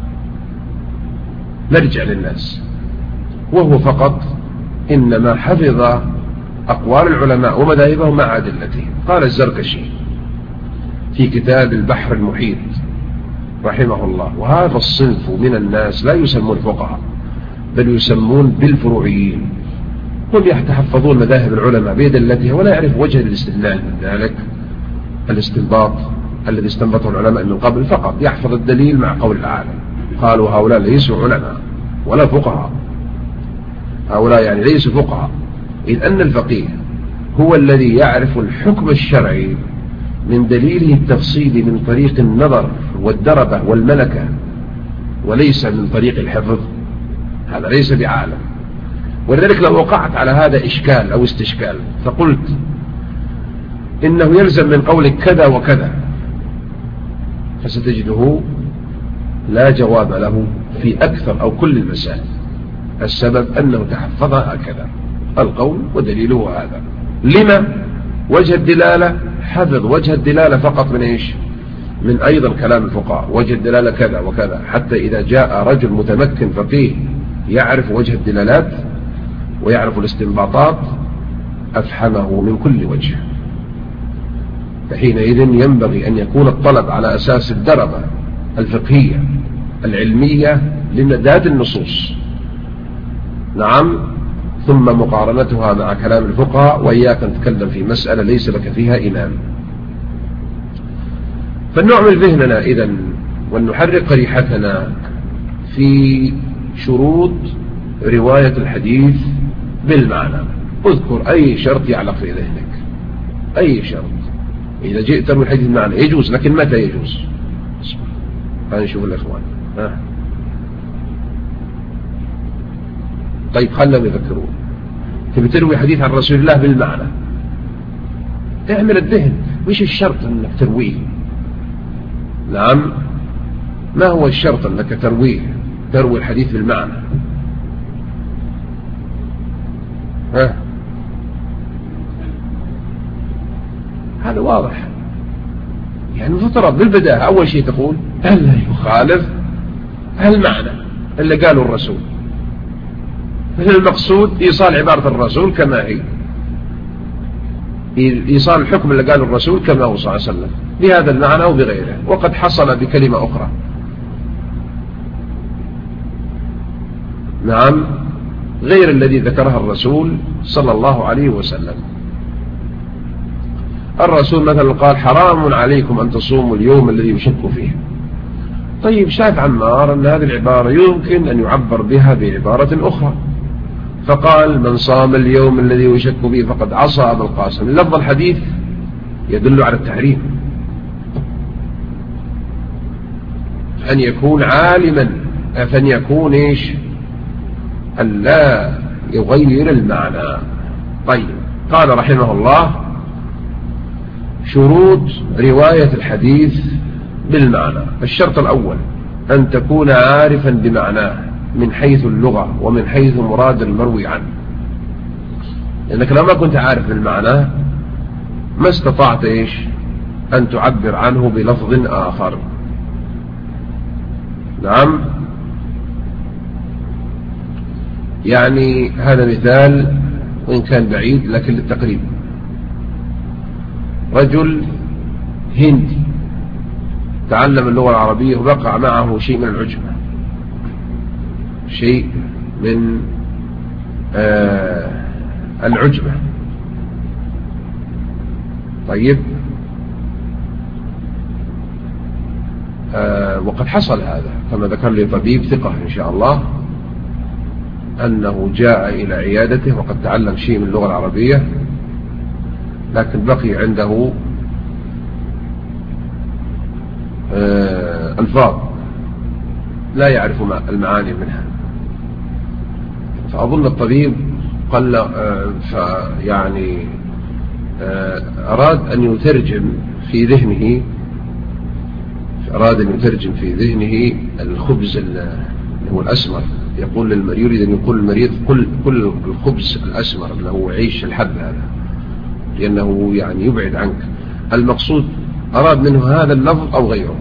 نرجع للناس، وهو فقط إنما حفظ أقوال العلماء ومذاهبهم مع أدلتهم. قال الزركشي في كتاب البحر المحيط رحمه الله: وهذا الصنف من الناس لا يسمون فقهاء بل يسمون بالفروعيين، هم يتحفظون مذاهب العلماء بأدلتها ولا يعرف وجه الاستدلال من ذلك، الاستنباط الذي استنبطه العلماء من قبل، فقط يحفظ الدليل مع قول العالم. قالوا هؤلاء ليسوا علماء ولا فقهاء، هؤلاء يعني ليسوا فقهاء، إذ أن الفقيه هو الذي يعرف الحكم الشرعي من دليله التفصيلي من طريق النظر والدربة والملكة، وليس من طريق الحفظ. هذا ليس بعالم. ولذلك لو وقعت على هذا إشكال أو استشكال فقلت إنه يلزم من قولك كذا وكذا، فستجده لا جواب له في أكثر أو كل المسائل. السبب أنه تحفظها هكذا، القول ودليله هذا. لما؟ وجه الدلالة، حفظ وجه الدلالة فقط من إيش؟ من أيضا كلام الفقهاء، وجه الدلالة كذا وكذا، حتى إذا جاء رجل متمكن فقيه يعرف وجه الدلالات ويعرف الاستنباطات أفحمه من كل وجه. فحينئذ ينبغي أن يكون الطلب على أساس الدربة الفقهية العلمية لنداد النصوص، نعم، ثم مقارنتها مع كلام الفقهاء، وإياك أن تتكلم في مسألة ليس لك فيها إمام. فلنعمل ذهننا إذن ولنحرك ريحتنا في شروط رواية الحديث بالمعنى. اذكر أي شرط يعلق في ذهنك، أي شرط. إذا جئت تروي الحديث بالمعنى يجوز، لكن متى يجوز؟ نشوف الإخوان. طيب خلهم يفكرون. تبي تروي حديث عن رسول الله بالمعنى، اعمل الذهن، وش الشرط انك ترويه؟ نعم، ما هو الشرط انك تروي الحديث بالمعنى؟ هذا واضح، يعني مفترض بالبداية أول شيء تقول هل يخالف المعنى اللي قاله الرسول، مثل المقصود إيصال عبارة الرسول كما هي، إيصال الحكم اللي قاله الرسول كما هو صلى الله عليه وسلم بهذا المعنى أو بغيره، وقد حصل بكلمة أخرى. نعم، غير الذي ذكرها الرسول صلى الله عليه وسلم. الرسول مثلا قال حرام عليكم أن تصوموا اليوم الذي يشك فيه. طيب شاف عمار أن هذه العبارة يمكن أن يعبر بها بعبارة أخرى، فقال من صام اليوم الذي يشك فيه فقد عصى أبا القاسم. لفظ الحديث يدل على التحريم، أن يكون عالما، فأن يكون إيش؟ أن لا يغير المعنى. طيب، قال رحمه الله شروط رواية الحديث بالمعنى. الشرط الأول أن تكون عارفا بمعناه من حيث اللغة ومن حيث مراد المروي عنه، لأنك لو ما كنت عارف بالمعنى ما استطعت إيش؟ أن تعبر عنه بلفظ آخر. نعم، يعني هذا مثال وإن كان بعيد لكن للتقريب. رجل هندي تعلم اللغة العربية وبقى معه شيء من العجمة، شيء من العجمة. طيب، وقد حصل هذا كما ذكر لي طبيب ثقة إن شاء الله، أنه جاء إلى عيادته وقد تعلم شيء من اللغة العربية، لكن بقي عنده ألفاظ لا يعرف المعاني منها. فأظن الطبيب قال يعني أراد أن يترجم في ذهنه، في الخبز اللي هو الأسمر. يقول يريد أن يقول المريض كل الخبز الأسمر اللي هو عيش الحب هذا، لأنه يعني يبعد عنك. المقصود أراد منه هذا اللفظ أو غيره.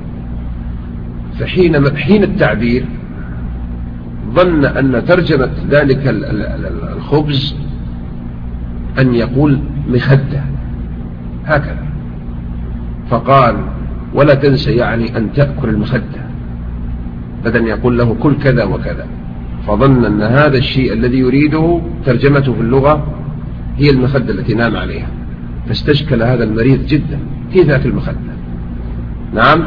فحين التعبير ظن أن ترجمة ذلك الخبز أن يقول مخدة هكذا، فقال ولا تنسى يعني أن تأكل المخدة، بدل يقول له كل كذا وكذا، فظن أن هذا الشيء الذي يريده ترجمته في اللغة هي المخدة التي نام عليها، فاستشكل هذا المريض جدا، كيف أكل المخدة؟ نعم،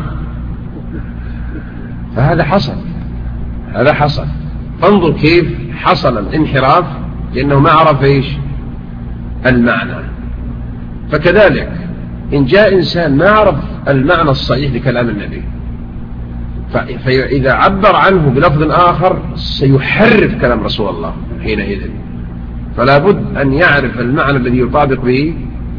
فهذا حصل، هذا حصل. انظر كيف حصل الانحراف، لأنه ما عرف إيش المعنى. فكذلك إن جاء إنسان ما عرف المعنى الصحيح لكلام النبي، فإذا عبر عنه بلفظ آخر سيحرف كلام رسول الله حينئذ. فلا بد أن يعرف المعنى الذي يطابق به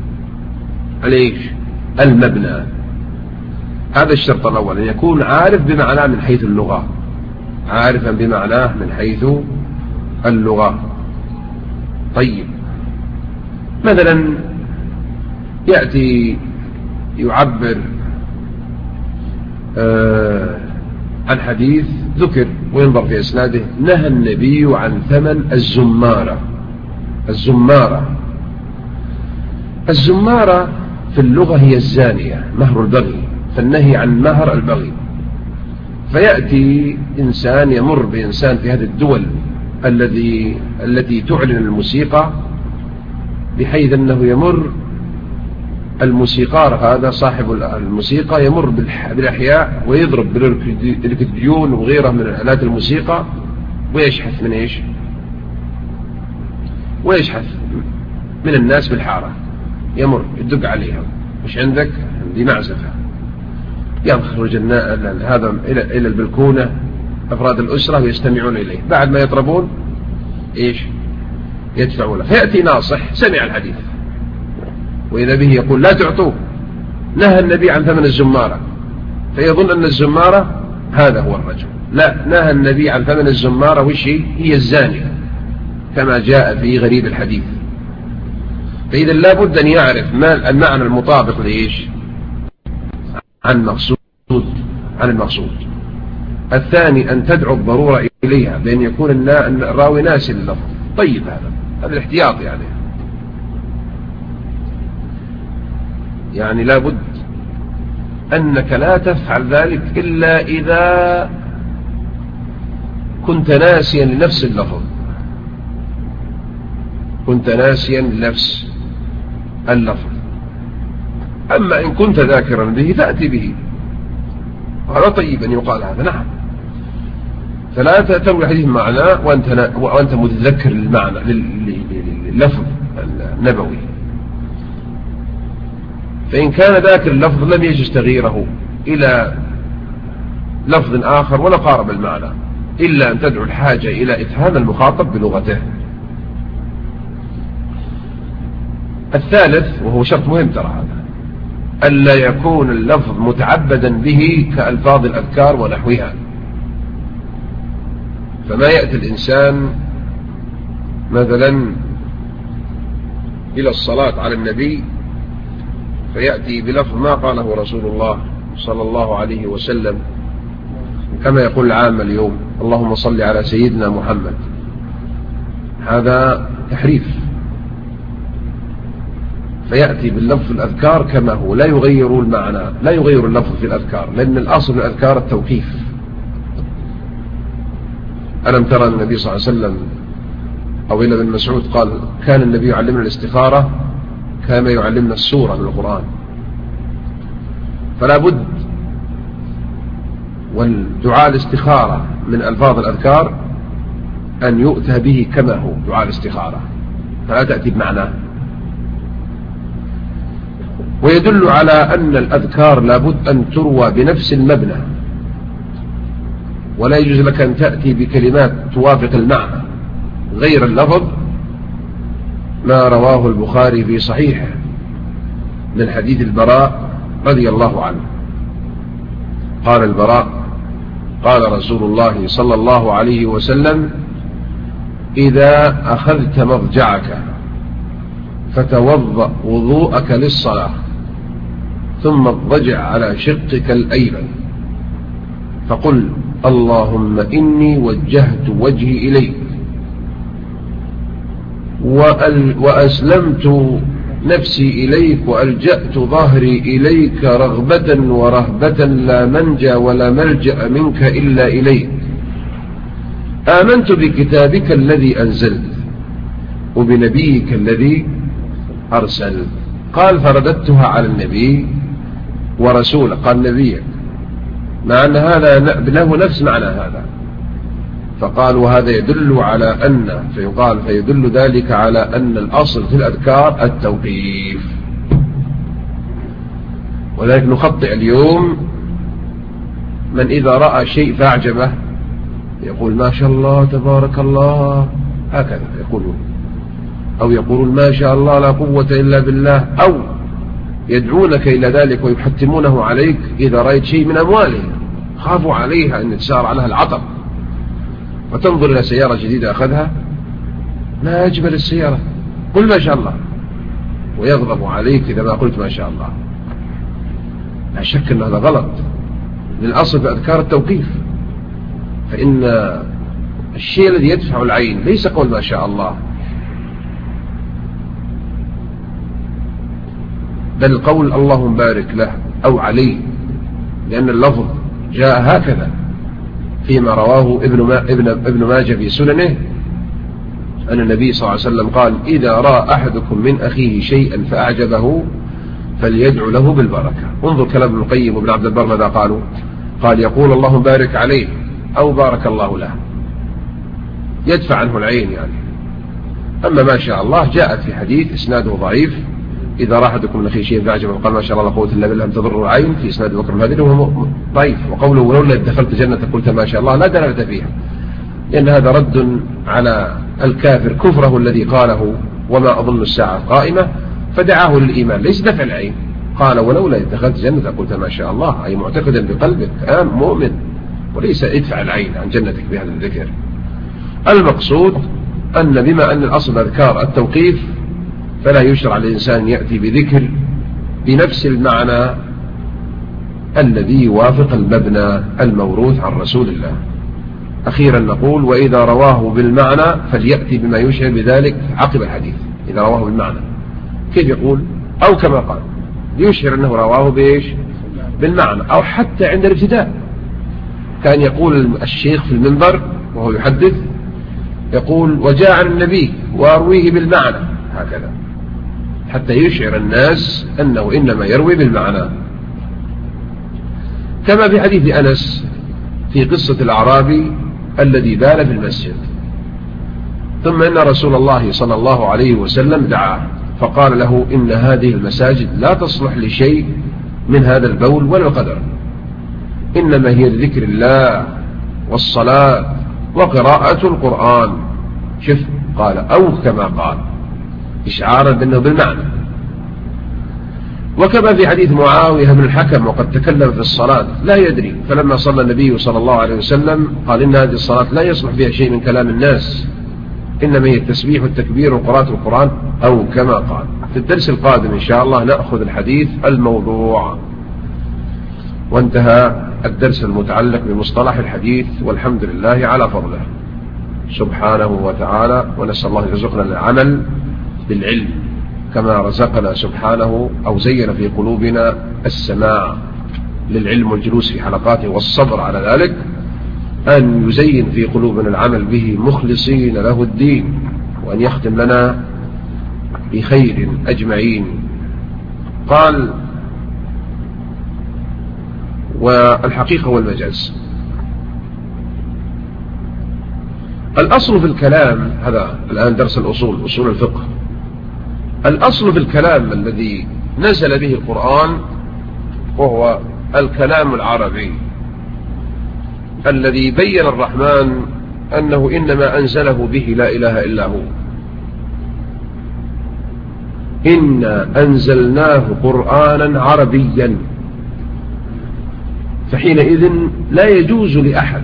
المبنى. هذا الشرط الأول، أن يكون عارف بمعناه من حيث اللغة، عارفا بمعناه من حيث اللغة. طيب، مثلا يأتي يعبر عن حديث ذكر وينظر في إسناده: نهى النبي عن ثمن الزمارة. الزمارة في اللغة هي الزانية، مهر البغي، فالنهي عن مهر البغي. فيأتي إنسان يمر بإنسان في هذه الدول التي تعلن الموسيقى، بحيث أنه يمر الموسيقار هذا صاحب الموسيقى يمر بالأحياء ويضرب بالأكورديون وغيره من آلات الموسيقى، ويشحث من إيش؟ ويشحث من الناس بالحارة، يمر يدق عليهم: مش عندك؟ عندي معزفة. يخرج هذا إلى البلكونة أفراد الأسرة ويستمعون إليه، بعد ما يطربون إيش؟ يدفعون له. فيأتي ناصح سمع الحديث وإذا به يقول: لا تعطوه، نهى النبي عن ثمن الزمارة. فيظن أن الزمارة هذا هو الرجل. لا، نهى النبي عن ثمن الزمارة، وش هي الزانية، كما جاء في غريب الحديث. فإذا لا بد أن يعرف ما المعنى المطابق لإيش؟ عن المقصود. الثاني أن تدعو الضرورة إليها، بأن يكون الراوي ناسي اللفظ. طيب، هذا الاحتياط يعني لا بد أنك لا تفعل ذلك إلا إذا كنت ناسيا لنفس اللفظ، أما إن كنت ذاكرا به فأتي به، وهذا طيب أن يقال هذا. نعم، فلا تروي الحديث معناه وأنت متذكر المعنى لللفظ النبوي. فإن كان ذاكر اللفظ لم يجوز تغييره إلى لفظ آخر ولا قارب المعنى، إلا أن تدعو الحاجة إلى إفهام المخاطب بلغته. الثالث، وهو شرط مهم ترى هذا، ألا يكون اللفظ متعبدا به كألفاظ الأذكار ونحوها. فما يأتي الإنسان مثلا إلى الصلاة على النبي فيأتي بلفظ ما قاله رسول الله صلى الله عليه وسلم، كما يقول العامة اليوم: اللهم صل على سيدنا محمد. هذا تحريف. فيأتي باللفظ الأذكار كما هو، لا يغير المعنى، لا يغير اللفظ في الأذكار، لأن الأصل في الأذكار التوقيف. ألم ترى النبي صلى الله عليه وسلم أو إلى ابن مسعود قال: كان النبي يعلمنا الاستخارة كما يعلمنا السورة من القرآن. فلا بد والدعاء الاستخارة من ألفاظ الأذكار أن يؤتى به كما هو دعاء الاستخارة، فلا تأتي بمعناه. ويدل على أن الأذكار لا بد أن تروى بنفس المبنى، ولا يجوز لك أن تأتي بكلمات توافق المعنى غير اللفظ، ما رواه البخاري في صحيحه من حديث البراء رضي الله عنه. قال البراء: قال رسول الله صلى الله عليه وسلم: إذا أخذت مضجعك فتوضأ وضوءك للصلاة ثم اضطجع على شقك الأيمن فقل اللهم إني وجهت وجهي إليك وأسلمت نفسي إليك وألجأت ظهري إليك رغبة ورهبة لا منجى ولا ملجأ منك إلا إليك. آمنت بكتابك الذي أنزلت وبنبيك الذي أرسل. قال فرددتها على النبي ورسوله. قال نبيك، مع أن هذا له نفس معنى هذا. فقال وهذا يدل على أن فيدل ذلك على أن الأصل في الأذكار التوقيف. ولذلك نخطئ اليوم من إذا رأى شيء فأعجبه يقول ما شاء الله تبارك الله، هكذا يقولون، أو يقولون ما شاء الله لا قوة إلا بالله، أو يدعونك إلى ذلك ويحتمونه عليك إذا رأيت شيء من أموالهم، خافوا عليها أن تسار عليها العطب، وتنظر إلى سيارة جديدة أخذها، ما أجمل السيارة، قل ما شاء الله، ويغضب عليك إذا ما قلت ما شاء الله. لا شك أن هذا غلط، للأصل في أذكار التوقيف، فإن الشيء الذي يدفع العين ليس قول ما شاء الله، بل قول اللهم بارك له أو عليه، لأن اللفظ جاء هكذا فيما رواه ابن ماجه في سننه أن النبي صلى الله عليه وسلم قال إذا رأى أحدكم من أخيه شيئا فأعجبه فليدعو له بالبركة. انظر كلام ابن القيم وابن عبد البر ماذا قالوا؟ قال يقول اللهم بارك عليه أو بارك الله له، يدفع عنه العين يعني. أما ما شاء الله جاءت في حديث إسناده ضعيف إذا رأى أحدكم من أخيه شيئا فأعجبه قال ما شاء الله لا قوة إلا بالله تضر العين في إسناد بكر المهدي وهو ضعيف. وقوله ولولا دخلت جنة قلت ما شاء الله لا دلالة فيها، لأن هذا رد على الكافر كفره الذي قاله وما أظن الساعة قائمة فدعاه للإيمان، ليس دفع العين. قال ولولا دخلت جنة قلت ما شاء الله، أي معتقدا بقلبك مؤمن، وليس ادفع العين عن جنتك بهذا الذكر. المقصود أن بما أن الأصل أذكار التوقيف فلا يشرع للإنسان يأتي بذكر بنفس المعنى الذي يوافق المبنى الموروث عن رسول الله. أخيرا نقول وإذا رواه بالمعنى فليأتي بما يشعر بذلك عقب الحديث. إذا رواه بالمعنى كيف يقول؟ أو كما قال ليشعر أنه رواه بإيش؟ بالمعنى، أو حتى عند الابتداء كان يقول الشيخ في المنبر وهو يحدث يقول وجاء عن النبي وأرويه بالمعنى، هكذا حتى يشعر الناس أنه إنما يروي بالمعنى. كما في حديث أنس في قصة الأعرابي الذي بال في المسجد، ثم إن رسول الله صلى الله عليه وسلم دعاه فقال له إن هذه المساجد لا تصلح لشيء من هذا البول ولا القدر، إنما هي لذكر الله والصلاة وقراءة القرآن. شوف قال أو كما قال إشعارا بأنه بالمعنى. وكما في حديث معاوية بن الحكم وقد تكلم في الصلاة لا يدري، فلما صلى النبي صلى الله عليه وسلم قال إن هذه الصلاة لا يصلح فيها شيء من كلام الناس، إنما هي التسبيح والتكبير وقراءة القرآن أو كما قال. في الدرس القادم إن شاء الله نأخذ الحديث الموضوع. وانتهى الدرس المتعلق بمصطلح الحديث، والحمد لله على فضله سبحانه وتعالى، ونسأل الله يرزقنا العمل بالعلم كما رزقنا سبحانه أو زين في قلوبنا السماع للعلم والجلوس في حلقاته والصبر على ذلك، أن يزين في قلوبنا العمل به مخلصين له الدين، وأن يختم لنا بخير أجمعين. قال والحقيقة والمجاز. الأصل في الكلام، هذا الآن درس الأصول، أصول الفقه. الأصل في الكلام الذي نزل به القرآن وهو الكلام العربي الذي بين الرحمن أنه إنما أنزله به لا إله إلا هو. إنا أنزلناه قرآنا عربيا، فحينئذ لا يجوز لأحد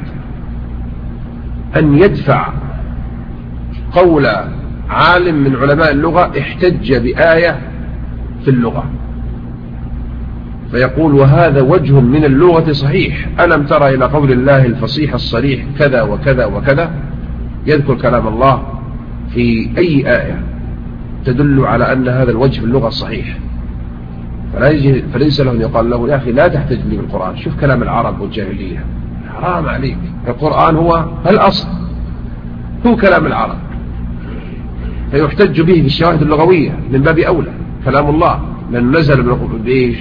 أن يدفع قول عالم من علماء اللغة احتج بآية في اللغة فيقول وهذا وجه من اللغة صحيح. ألم ترى إلى قول الله الفصيح الصريح كذا وكذا وكذا، يذكر كلام الله في أي آية تدل على أن هذا الوجه في اللغة صحيح، فليس له أن يقال له يا أخي لا تحتج لي بالقرآن، شوف كلام العرب والجاهلية، حرام عليك، القرآن هو الأصل، هو كلام العرب، فيحتج به بالشواهد اللغوية من باب أولى، كلام الله لأنه نزل بإيش؟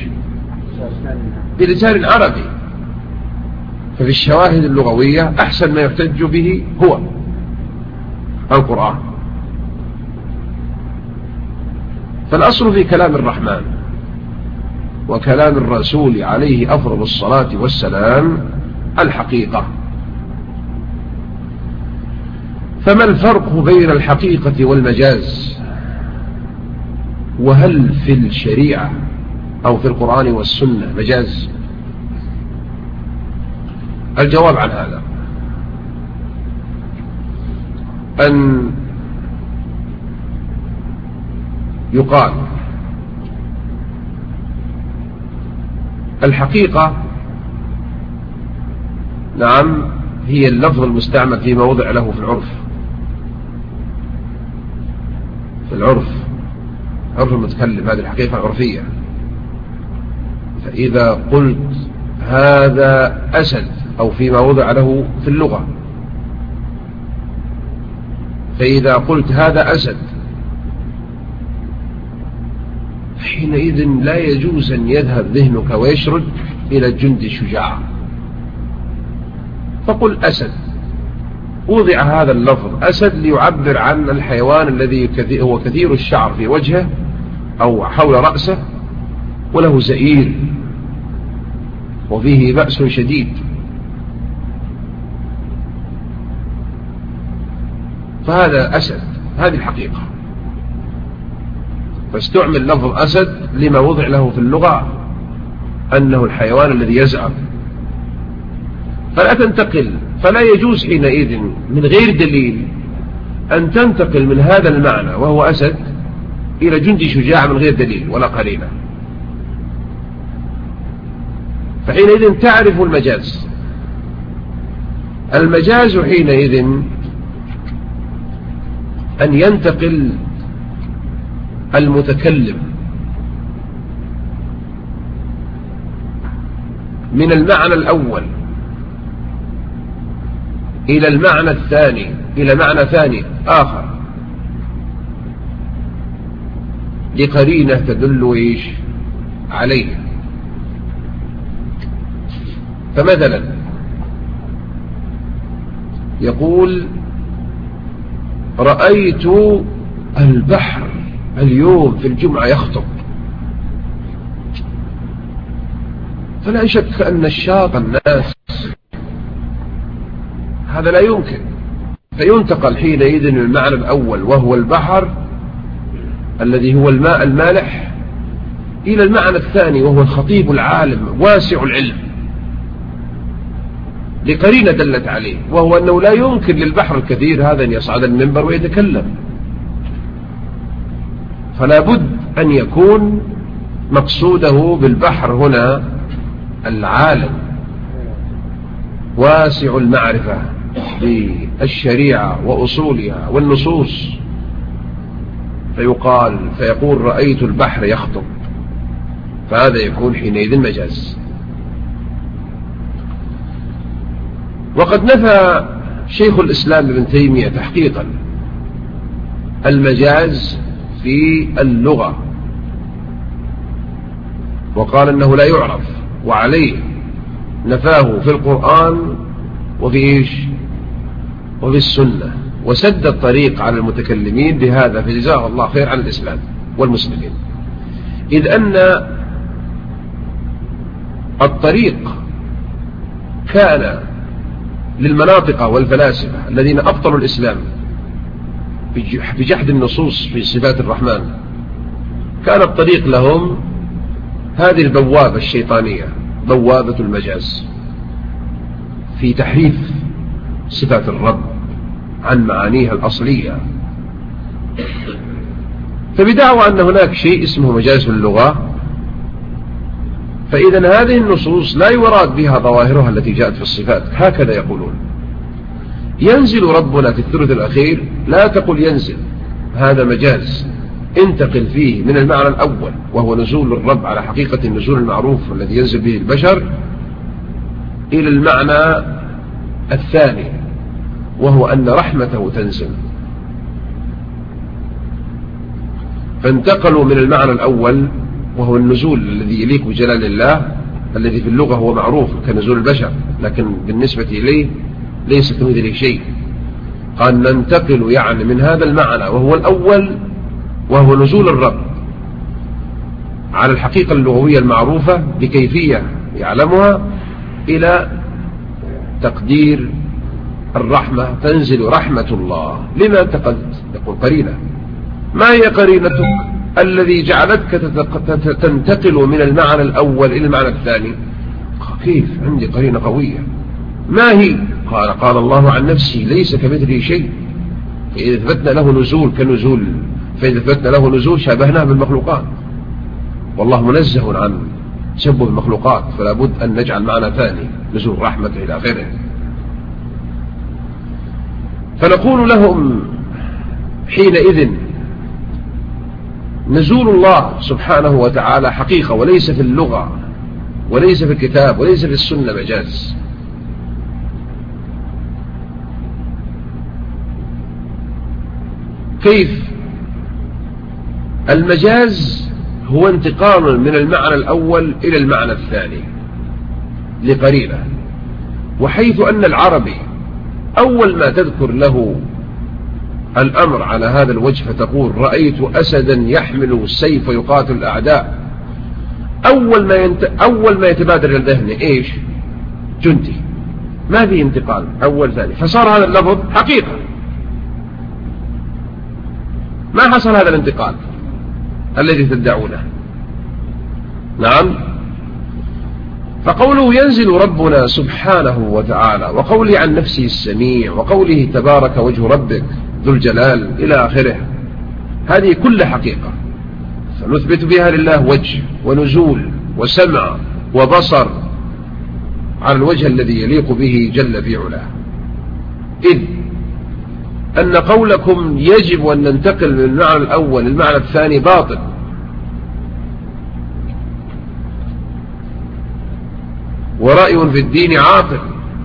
بلسان عربي، ففي الشواهد اللغوية أحسن ما يحتج به هو القرآن. فالأصل في كلام الرحمن وكلام الرسول عليه أفضل الصلاة والسلام الحقيقة. فما الفرق بين الحقيقة والمجاز؟ وهل في الشريعة أو في القرآن والسنة مجاز؟ الجواب عن هذا أن يقال الحقيقة نعم هي اللفظ المستعمل في موضع له في العرف، في العرف، عرف المتكلم، هذه الحقيقة العرفية. فإذا قلت هذا أسد أو فيما وضع له في اللغة، فإذا قلت هذا أسد حينئذ لا يجوز أن يذهب ذهنك ويشرد إلى الجندي الشجاع، فقل أسد. وضع هذا اللفظ أسد ليعبر عن الحيوان الذي هو كثير الشعر في وجهه أو حول رأسه وله زئير وفيه بأس شديد، فهذا أسد، هذه الحقيقة. فاستعمل لفظ أسد لما وضع له في اللغة أنه الحيوان الذي يزعر، فلا تنتقل، فلا يجوز حينئذ من غير دليل أن تنتقل من هذا المعنى وهو أسد إلى جندي شجاع من غير دليل ولا قرينة، فحينئذ تعرف المجاز. المجاز حينئذ أن ينتقل المتكلم من المعنى الأول إلى المعنى الثاني، إلى معنى ثاني آخر لقرينة تدل إيش عليه. فمثلا يقول رأيت البحر اليوم في الجمعة يخطب، فلا شك أن الشاط الناس هذا لا يمكن، فينتقل حينئذ من المعنى الأول وهو البحر الذي هو الماء المالح إلى المعنى الثاني وهو الخطيب العالم واسع العلم لقرينة دلت عليه، وهو أنه لا يمكن للبحر الكثير هذا أن يصعد المنبر ويتكلم، فلا بد أن يكون مقصوده بالبحر هنا العالم واسع المعرفة بالشريعة وأصولها والنصوص، فيقول رأيت البحر يخطب، فهذا يكون حينئذ مجاز. وقد نفى شيخ الإسلام ابن تيمية تحقيقا المجاز في اللغة وقال أنه لا يعرف، وعليه نفاه في القرآن وفي إيش وفي السنة، وسد الطريق على المتكلمين بهذا، فجزاه الله خير عن الإسلام والمسلمين، إذ أن الطريق كان للمناطق والفلاسفة الذين أبطلوا الإسلام بجحد النصوص في صفات الرحمن، كان الطريق لهم هذه البوابة الشيطانية، بوابة المجاز في تحريف صفات الرب عن معانيها الأصلية. فبدعوى أن هناك شيء اسمه مجاز في اللغة، فإذا هذه النصوص لا يراد بها ظواهرها التي جاءت في الصفات. هكذا يقولون ينزل ربنا في الثلث الأخير، لا تقل ينزل، هذا مجاز، انتقل فيه من المعنى الأول وهو نزول الرب على حقيقة النزول المعروف الذي ينزل به البشر إلى المعنى الثاني وهو أن رحمته تنزل. فانتقلوا من المعنى الأول وهو النزول الذي يليق بجلال الله الذي في اللغة هو معروف كنزول البشر، لكن بالنسبة إليه ليس كمثله شيء. قال ننتقل يعني من هذا المعنى وهو الأول وهو نزول الرب على الحقيقة اللغوية المعروفة بكيفية يعلمها إلى تقدير الرحمة، تنزل رحمة الله. لما انتقلت؟ يقول قرينة. ما هي قرينتك الذي جعلتك تنتقل من المعنى الأول إلى المعنى الثاني؟ كيف؟ عندي قرينة قوية. ما هي؟ قال الله عن نفسه ليس كمثله شيء، فإذا ثبتنا له نزول كنزول، فإذا ثبتنا له نزول شابهناه بالمخلوقات، والله منزه عن تشبه المخلوقات، فلا بد أن نجعل معنى ثاني نزول رحمة إلى آخره. فنقول لهم حينئذ نزول الله سبحانه وتعالى حقيقة وليس في اللغة وليس في الكتاب وليس في السنة مجاز. كيف؟ المجاز هو انتقال من المعنى الأول إلى المعنى الثاني لقرينة، وحيث أن العربي أول ما تذكر له الأمر على هذا الوجه فتقول رأيت أسدا يحمل السيف ويقاتل الأعداء، أول ما يتبادر إلى ذهنه إيش؟ جندي، ما في انتقال أول ثاني، فصار هذا اللفظ حقيقة، ما حصل هذا الانتقال الذي تدعونه. نعم. فقوله ينزل ربنا سبحانه وتعالى، وقوله عن نفسه السميع، وقوله تبارك وجه ربك ذو الجلال إلى آخره، هذه كل حقيقة سنثبت بها لله وجه ونزول وسمع وبصر على الوجه الذي يليق به جل في علاه. إذ أن قولكم يجب أن ننتقل من المعنى الأول للمعنى الثاني باطل، ورأي في الدين عاطل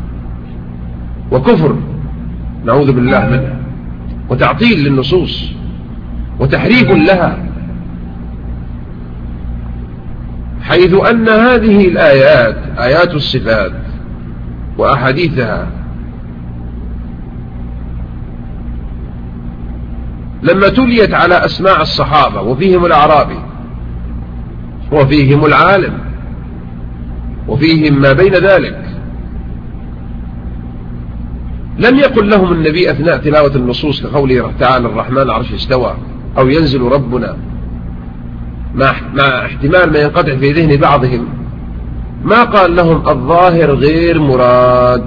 وكفر نعوذ بالله منه، وتعطيل للنصوص وتحريف لها، حيث أن هذه الآيات آيات الصفات وأحاديثها لما تليت على أسماع الصحابة وفيهم الأعرابي وفيهم العالم وفيهم ما بين ذلك، لم يقل لهم النبي أثناء تلاوة النصوص كقوله تعالى الرحمن العرش استوى أو ينزل ربنا، مع احتمال ما ينقطع في ذهن بعضهم، ما قال لهم الظاهر غير مراد،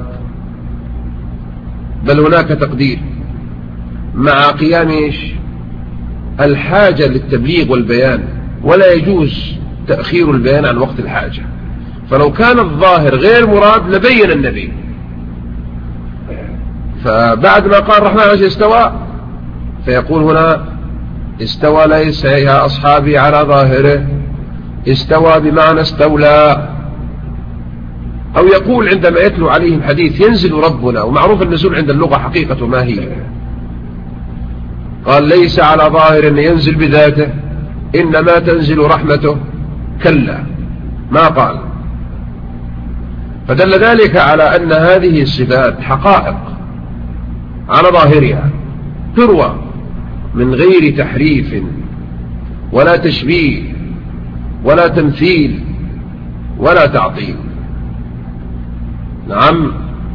بل هناك تقدير مع قيام الحاجة للتبليغ والبيان، ولا يجوز تأخير البيان عن وقت الحاجة. فلو كان الظاهر غير مراد لبين النبي، فبعد ما قال الرحمن على استوى فيقول هنا استوى ليس يا أصحابي على ظاهره، استوى بمعنى استولى. أو يقول عندما يتلو عليهم حديث ينزل ربنا، ومعروف النزول عند اللغة حقيقة ما هي، قال ليس على ظاهر أن ينزل بذاته، إنما تنزل رحمته، كلا، ما قال. فدل ذلك على أن هذه الصفات حقائق على ظاهرها تروى من غير تحريف ولا تشبيه ولا تمثيل ولا تعطيل. نعم.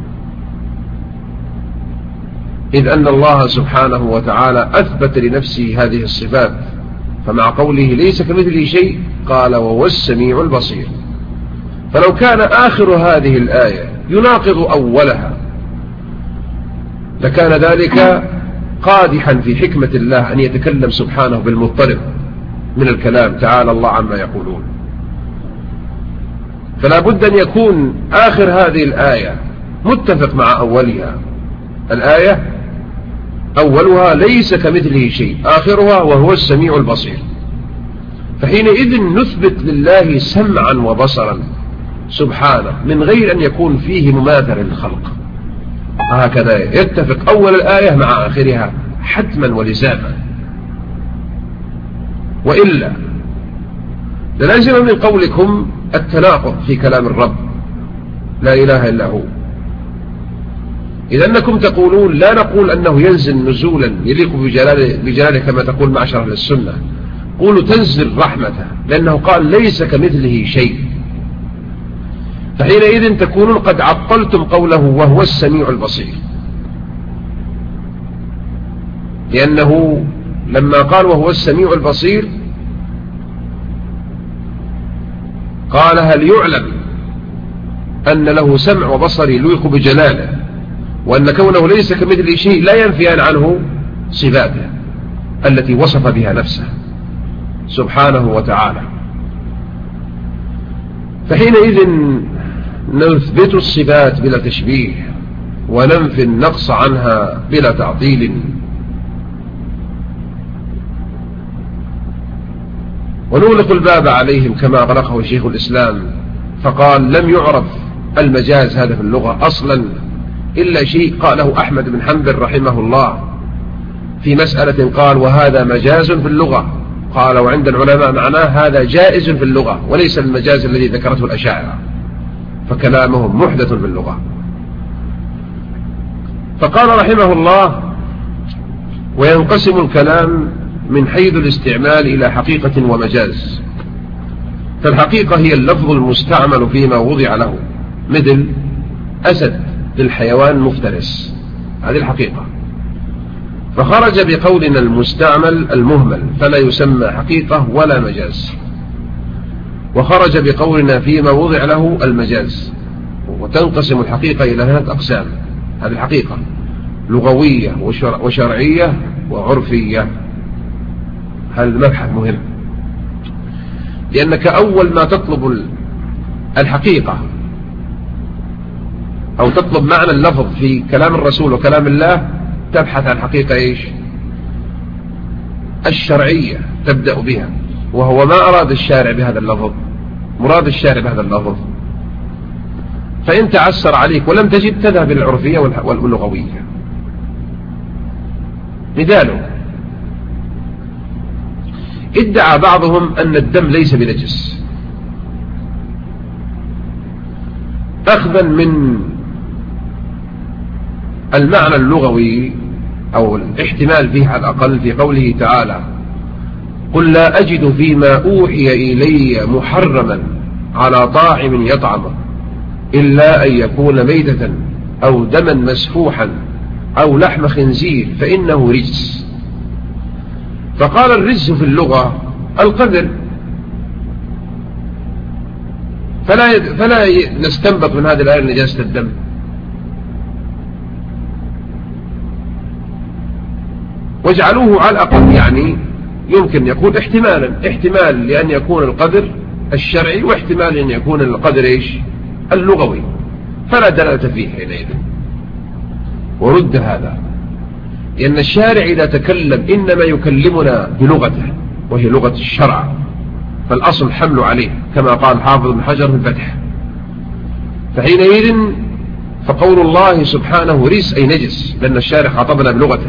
إذ أن الله سبحانه وتعالى أثبت لنفسه هذه الصفات، فمع قوله ليس كمثله شيء قال وهو السميع البصير. فلو كان آخر هذه الآية يناقض أولها لكان ذلك قادحا في حكمة الله أن يتكلم سبحانه بالمضطرب من الكلام، تعالى الله عما يقولون. فلا بد أن يكون آخر هذه الآية متفق مع أولها. الآية أولها ليس كمثله شيء، آخرها وهو السميع البصير. فحينئذ نثبت لله سمعا وبصرا سبحانه من غير أن يكون فيه مماثل للخلق. هكذا يتفق أول الآية مع آخرها حتما ولزاما، وإلا للازم من قولكم التناقض في كلام الرب لا إله إلا هو. إذا أنكم تقولون لا نقول أنه ينزل نزولا يليق بجلاله كما تقول معشر أهل السنة، قولوا تنزل رحمته، لأنه قال ليس كمثله شيء. فحينئذ تكونون قد عطلتم قوله وهو السميع البصير، لأنه لما قال وهو السميع البصير قال هل يعلم أن له سمع وبصر يليق بجلاله، وأن كونه ليس كمثله شيء لا ينفيان عنه صفاته التي وصف بها نفسه سبحانه وتعالى. فحينئذ نثبت الصفات بلا تشبيه وننفي النقص عنها بلا تعطيل. ونغلق الباب عليهم كما أغلقه شيخ الإسلام، فقال لم يعرف المجاز هذا في اللغة أصلا إلا شيء قاله أحمد بن حنبل رحمه الله في مسألة، قال وهذا مجاز في اللغة، قال وعند العلماء معناه هذا جائز في اللغة وليس المجاز الذي ذكرته الأشاعرة، فكلامهم محدث في اللغة. فقال رحمه الله وينقسم الكلام من حيث الاستعمال إلى حقيقة ومجاز. فالحقيقة هي اللفظ المستعمل فيما وضع له، مثل أسد للحيوان مفترس، هذه الحقيقة، فخرج بقولنا المستعمل المهمل فلا يسمى حقيقة ولا مجاز. وخرج بقولنا فيما وضع له المجاز. وتنقسم الحقيقة إلى 3 أقسام، هذه الحقيقة لغوية وشرعية وعرفية. هذا المبحث مهم، لأنك أول ما تطلب الحقيقة أو تطلب معنى اللفظ في كلام الرسول وكلام الله تبحث عن حقيقة إيش؟ الشرعية تبدأ بها، وهو ما أراد الشارع بهذا اللفظ، مراد الشارع بهذا اللفظ. فإن تعسر عليك ولم تجد تذهب إلى العرفية واللغوية. مثاله ادعى بعضهم أن الدم ليس بنجس أخذا من المعنى اللغوي أو الاحتمال فيه على الأقل في قوله تعالى قل لا أجد فيما أوحي إلي محرما على طاعم يطعمه إلا أن يكون ميتة أو دما مسفوحا أو لحم خنزير فإنه رجس. فقال الرجس في اللغة القدر، فلا نستنبط من هذه الآية نجاسة الدم. واجعلوه على الأقل يعني يمكن يكون احتمال لأن يكون القدر الشرعي، واحتمال أن يكون القدر إيش؟ اللغوي، فلا دلالة فيه حينئذ. ورد هذا، لأن الشارع إذا تكلم إنما يكلمنا بلغته وهي لغة الشرع، فالأصل حمل عليه كما قال حافظ بن حجر في الفتح. فحينئذ فقول الله سبحانه ريس أي نجس، لأن الشارع خاطبنا بلغته.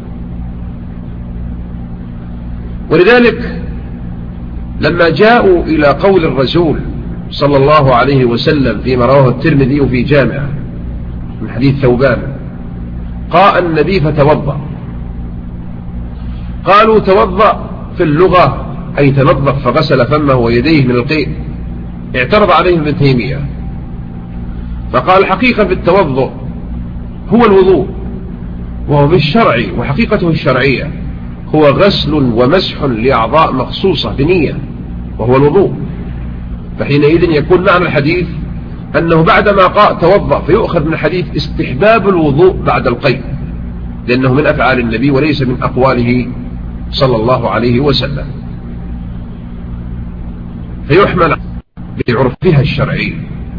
ولذلك لما جاءوا إلى قول الرسول صلى الله عليه وسلم فيما رواه الترمذي في جامعه من حديث ثوبان قاء النبي فتوضأ، قالوا توضأ في اللغة أي تنظف فغسل فمه ويديه من القيء. اعترض عليهم ابن تيمية فقال الحقيقة في التوضؤ هو الوضوء، وهو بالشرع وحقيقته الشرعية هو غسل ومسح لأعضاء مخصوصة بنية وهو الوضوء. فحينئذ يكون معنى الحديث أنه بعدما قال توضأ فيؤخذ من الحديث استحباب الوضوء بعد القيء، لأنه من أفعال النبي وليس من أقواله صلى الله عليه وسلم. فيحمل بعرفها الشرعي،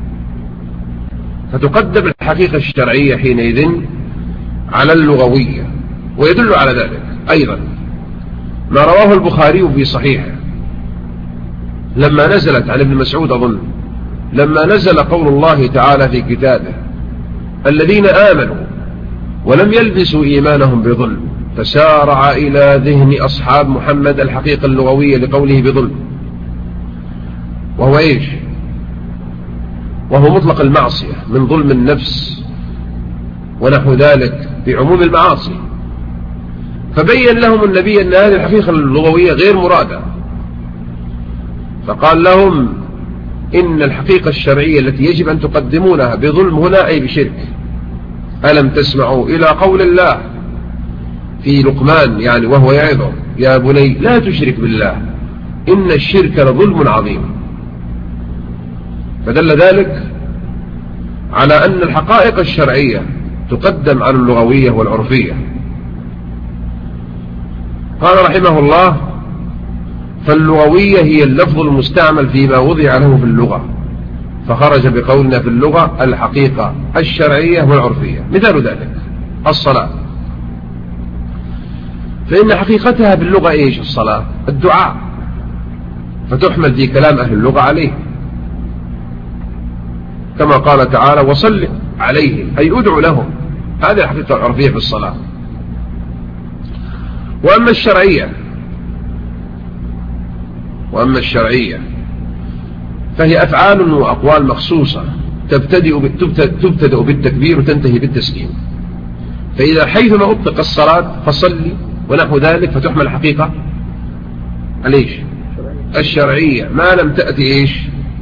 فتقدم الحقيقة الشرعية حينئذ على اللغوية. ويدل على ذلك أيضا ما رواه البخاري في صحيحه لما نزلت عن ابن مسعود أظن، لما نزل قول الله تعالى في كتابه: الذين آمنوا ولم يلبسوا إيمانهم بظلم، فسارع إلى ذهن أصحاب محمد الحقيقة اللغوية لقوله بظلم، وهو إيش؟ وهو مطلق المعصية من ظلم النفس ونحو ذلك بعموم المعاصي. فبين لهم النبي أن هذه الحقيقة اللغوية غير مرادة، فقال لهم إن الحقيقة الشرعية التي يجب أن تقدمونها بظلم هنا أي بشرك. ألم تسمعوا إلى قول الله في لقمان يعني وهو يعظه: يا بني لا تشرك بالله إن الشرك لظلم عظيم. فدل ذلك على أن الحقائق الشرعية تقدم على اللغوية والعرفية. قال رحمه الله: فاللغوية هي اللفظ المستعمل فيما وضع له في اللغة، فخرج بقولنا في اللغة الحقيقة الشرعية والعرفية. مثال ذلك الصلاة، فإن حقيقتها باللغة إيش؟ الصلاة الدعاء، فتحمل في كلام أهل اللغة عليه، كما قال تعالى: وصل عليهم أي أدعو لهم. هذه الحقيقة العرفية في الصلاة. وأما الشرعية فهي أفعال وأقوال مخصوصة تبتدأ بالتكبير وتنتهي بالتسليم. فإذا حيثما أطلق الصلاة فصلي ونحو ذلك فتحمل الحقيقة ليش؟ الشرعية، ما لم تأتي إيش؟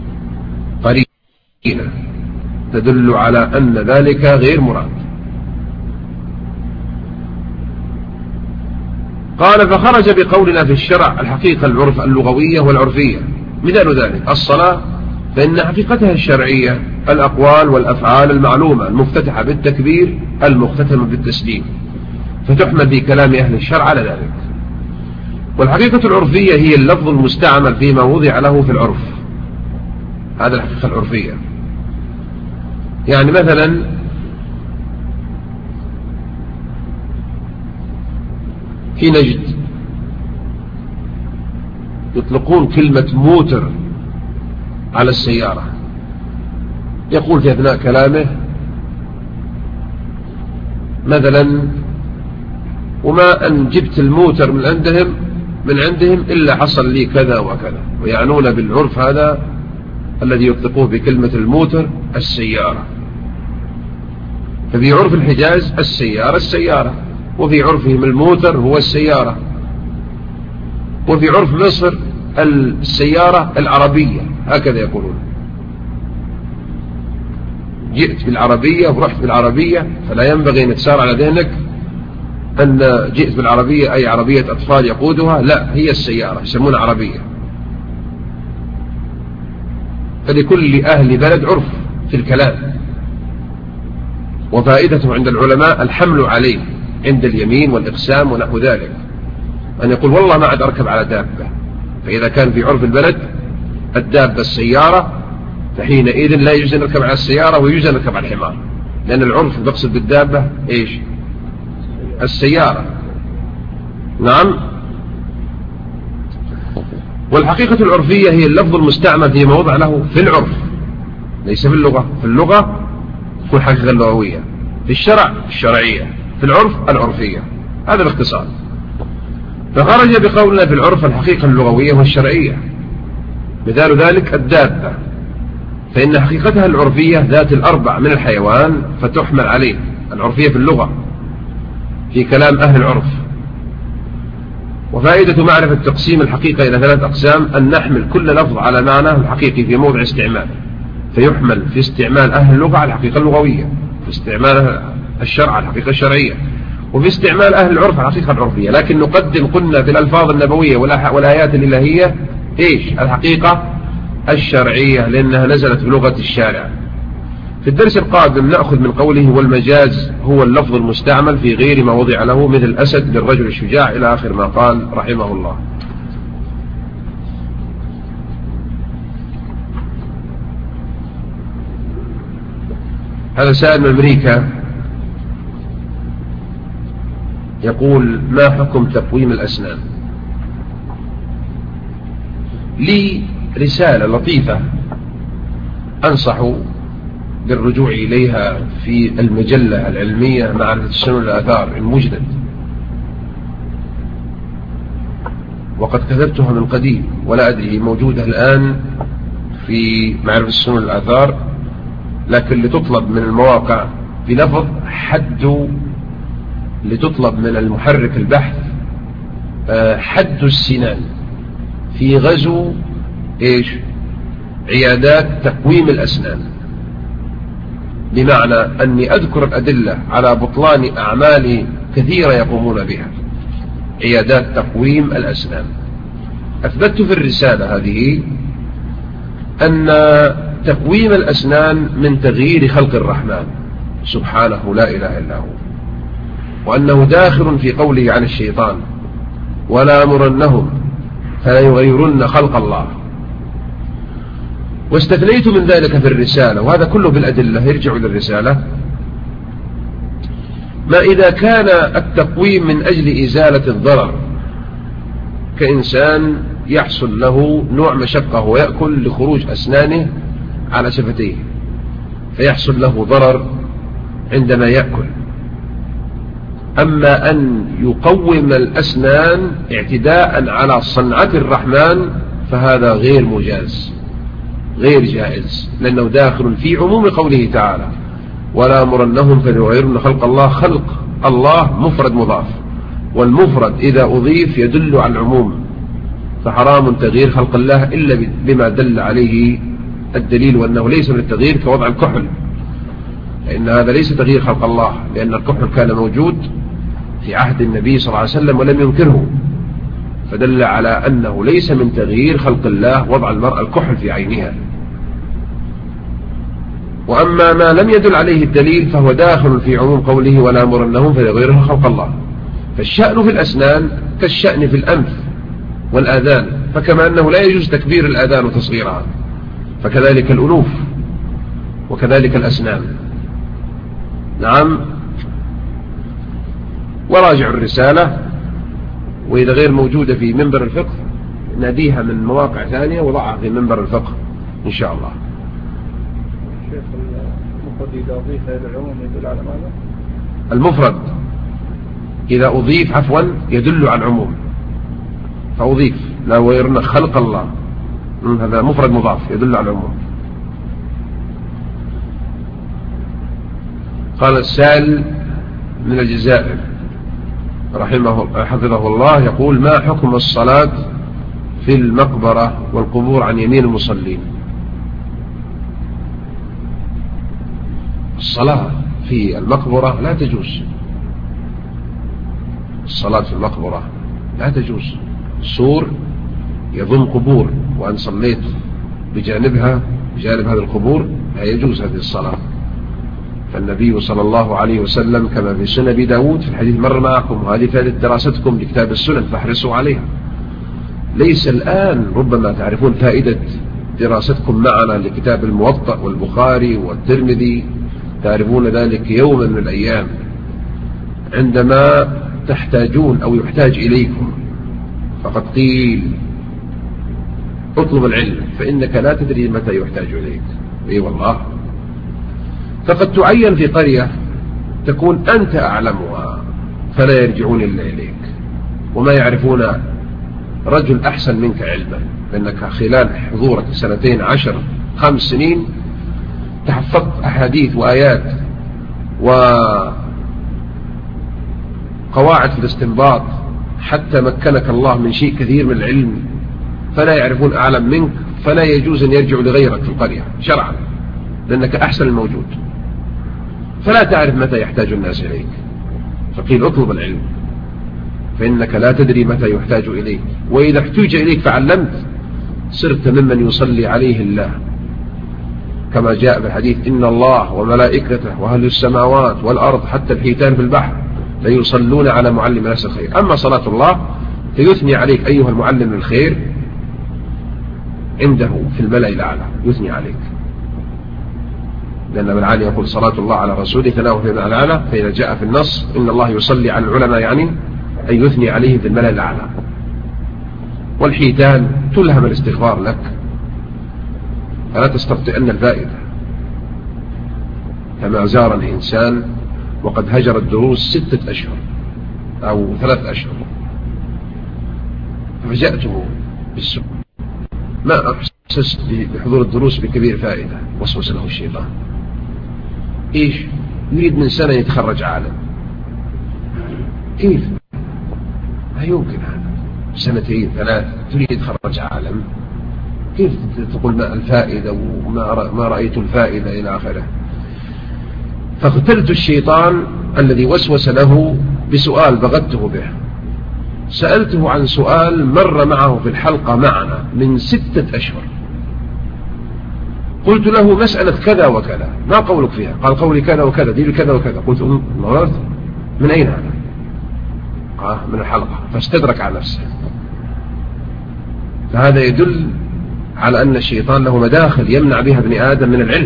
قرينة تدل على أن ذلك غير مراد. قال: فخرج بقولنا في الشرع الحقيقة العرف اللغوية والعرفية. مثال ذلك الصلاة، فإن حقيقتها الشرعية الأقوال والأفعال المعلومة المفتتحة بالتكبير المختتمة بالتسليم، فتحمل في كلام أهل الشرع على ذلك. والحقيقة العرفية هي اللفظ المستعمل فيما وضع له في العرف. هذا الحقيقة العرفية. يعني مثلا في نجد يطلقون كلمة موتر على السيارة، يقول في أثناء كلامه مثلا: وما أن جبت الموتر من عندهم إلا حصل لي كذا وكذا، ويعنون بالعرف هذا الذي يطلقوه بكلمة الموتر السيارة. ففي عرف الحجاز السيارة، وفي عرفهم الموتر هو السيارة، وفي عرف مصر السيارة العربية، هكذا يقولون. جئت بالعربية ورحت بالعربية، فلا ينبغي أن تسار على ذهنك أن جئت بالعربية أي عربية أطفال يقودها، لا، هي السيارة يسمونها عربية. فلكل أهل بلد عرف في الكلام، وفائدته عند العلماء الحمل عليه عند اليمين والإقسام ونحو ذلك، أن يقول والله ما عاد أركب على دابة. فإذا كان في عرف البلد الدابة السيارة، فحينئذ لا يجوز أن نركب على السيارة ويجوز أن نركب على الحمار، لأن العرف يقصد بالدابة إيش؟ السيارة. نعم. والحقيقة العرفية هي اللفظ المستعمل في موضع له في العرف، ليس في اللغة. في اللغة تكون حقيقة لغوية، في الشرع الشرعية، في العرف العرفية. هذا باختصار. فخرج بقولنا في العرف الحقيقة اللغوية والشرعية. مثال ذلك الدابة، فإن حقيقتها العرفية ذات الأربع من الحيوان، فتحمل عليه العرفية في اللغة في كلام أهل العرف. وفائدة معرفة تقسيم الحقيقة إلى 3 أقسام: أن نحمل كل لفظ على معناه الحقيقي في موضع استعمال، فيحمل في استعمال أهل اللغة على الحقيقة اللغوية، في استعمال الشرع على الحقيقة الشرعية، وفي استعمال أهل العرف على الحقيقة العرفية. لكن نقدم قلنا في الألفاظ النبوية والآيات الإلهية إيش؟ الحقيقة الشرعية، لأنها نزلت بلغة الشارع. في الدرس القادم نأخذ من قوله: والمجاز هو اللفظ المستعمل في غير ما وضع له، مثل الأسد للرجل الشجاع، إلى آخر ما قال رحمه الله. هذا سائل من أمريكا يقول: ما حكم تقويم الأسنان؟ لي رسالة لطيفة أنصح بالرجوع إليها في المجلة العلمية معرفة السنن والآثار المجلد، وقد كتبتها من قديم ولا أدري موجودة الآن في معرفة السنن والآثار، لكن لتطلب من المواقع بلفظ حد، لتطلب من المحرك البحث حد السنان في غزو عيادات تقويم الأسنان، بمعنى أني أذكر الأدلة على بطلان أعمال كثيرة يقومون بها عيادات تقويم الأسنان. أثبتت في الرسالة هذه أن تقويم الأسنان من تغيير خلق الرحمن سبحانه لا إله إلا هو، وأنه داخل في قوله عن الشيطان: ولا أمرنهم فلا يغيرن خلق الله. واستثنيت من ذلك في الرسالة، وهذا كله بالأدلة يرجع للرسالة، ما إذا كان التقويم من أجل إزالة الضرر، كإنسان يحصل له نوع مشقة ويأكل لخروج أسنانه على شفتيه فيحصل له ضرر عندما يأكل. أما أن يقوم الأسنان اعتداء على صنعة الرحمن فهذا غير مجاز غير جائز، لأنه داخل في عموم قوله تعالى: ولا أمرنهم فليغيرن خلق الله. خلق الله مفرد مضاف، والمفرد إذا أضيف يدل على العموم، فحرام تغيير خلق الله إلا بما دل عليه الدليل، وأنه ليس من التغيير كوضع الكحل، لأن هذا ليس تغيير خلق الله، لأن الكحل كان موجود في عهد النبي صلى الله عليه وسلم ولم ينكره، فدل على أنه ليس من تغيير خلق الله وضع المرأة الكحل في عينها. وأما ما لم يدل عليه الدليل فهو داخل في عموم قوله: ولا أمرنهم فليغيرن خلق الله. فالشأن في الأسنان كالشأن في الأنف والآذان، فكما أنه لا يجوز تكبير الآذان وتصغيرها، فكذلك الأنوف وكذلك الأسنان. نعم. وراجع الرسالة، وإذا غير موجودة في منبر الفقه ناديها من مواقع ثانية وضعها في منبر الفقه إن شاء الله. شيخ، المفرد إذا أضيف إلى العموم يدل على ماذا؟ المفرد إذا أضيف يدل على العموم، فأضيف لا يغيرن خلق الله، هذا مفرد مضاف يدل على العموم. قال السائل من الجزائر حفظه الله يقول: ما حكم الصلاة في المقبرة والقبور عن يمين المصلين؟ الصلاة في المقبرة لا تجوز، الصلاة في المقبرة لا تجوز، سور يضم قبور وأن صليت بجانب هذه القبور لا يجوز هذه الصلاة. فالنبي صلى الله عليه وسلم كما في سنن أبي داود في الحديث مر معكم، وهذه فائدة دراستكم لكتاب السنن فاحرصوا عليها. ليس الآن، ربما تعرفون فائدة دراستكم معنا لكتاب الموطأ والبخاري والترمذي، تعرفون ذلك يوما من الأيام عندما تحتاجون أو يحتاج إليكم. فقد قيل: اطلب العلم فإنك لا تدري متى يحتاج إليك. أي والله. فقد تعين في قرية تكون أنت أعلمها فلا يرجعون إلا إليك، وما يعرفون رجل أحسن منك علما، لأنك خلال حضورك 2 10 5 سنين تحفظت أحاديث وآيات وقواعد في الاستنباط حتى مكنك الله من شيء كثير من العلم، فلا يعرفون أعلم منك، فلا يجوز أن يرجعوا لغيرك في القرية شرعا، لأنك أحسن الموجود، فلا تعرف متى يحتاج الناس إليك. فقيل: اطلب العلم فإنك لا تدري متى يحتاج إليك، وإذا احتاج إليك فعلمت صرت ممن يصلي عليه الله، كما جاء في الحديث: إن الله وملائكته وأهل السماوات والأرض حتى الحيتان في البحر ليصلون على معلم الناس الخير. أما صلاة الله فيثني عليك أيها المعلم الخير عنده في الملأ الأعلى، يثني عليك. لأن ابن العالي يقول صلاة الله على رسوله ثناؤه في الملأ الأعلى، فإذا جاء في النص إن الله يصلي على العلماء يعني أن يثني عليهم في الملأ الأعلى. والحيتان تلهم الاستغفار لك فلا تستبطئن الفائدة. كما زارني إنسان وقد هجر الدروس 6 أشهر أو 3 أشهر، ففجأته بالسوء، ما أحسست بحضور الدروس بكبير فائدة، وسوس له الشيطان. إيش يريد من سنة يتخرج عالم؟ كيف؟ لا يمكن هذا، 2 3 تريد يتخرج عالم؟ كيف تقول ما الفائدة وما رأيت الفائدة إلى آخره؟ فاغتلت الشيطان الذي وسوس له بسؤال بغته به. سألته عن سؤال مر معه في الحلقة معنا من 6 أشهر. قلت له مسألة كذا وكذا، ما قولك فيها؟ قال قولي كذا وكذا، ديري كذا وكذا. قلت نظرت من أين هذا؟ من الحلقة. فاستدرك على نفسه. فهذا يدل على أن الشيطان له مداخل يمنع بها ابن آدم من العلم،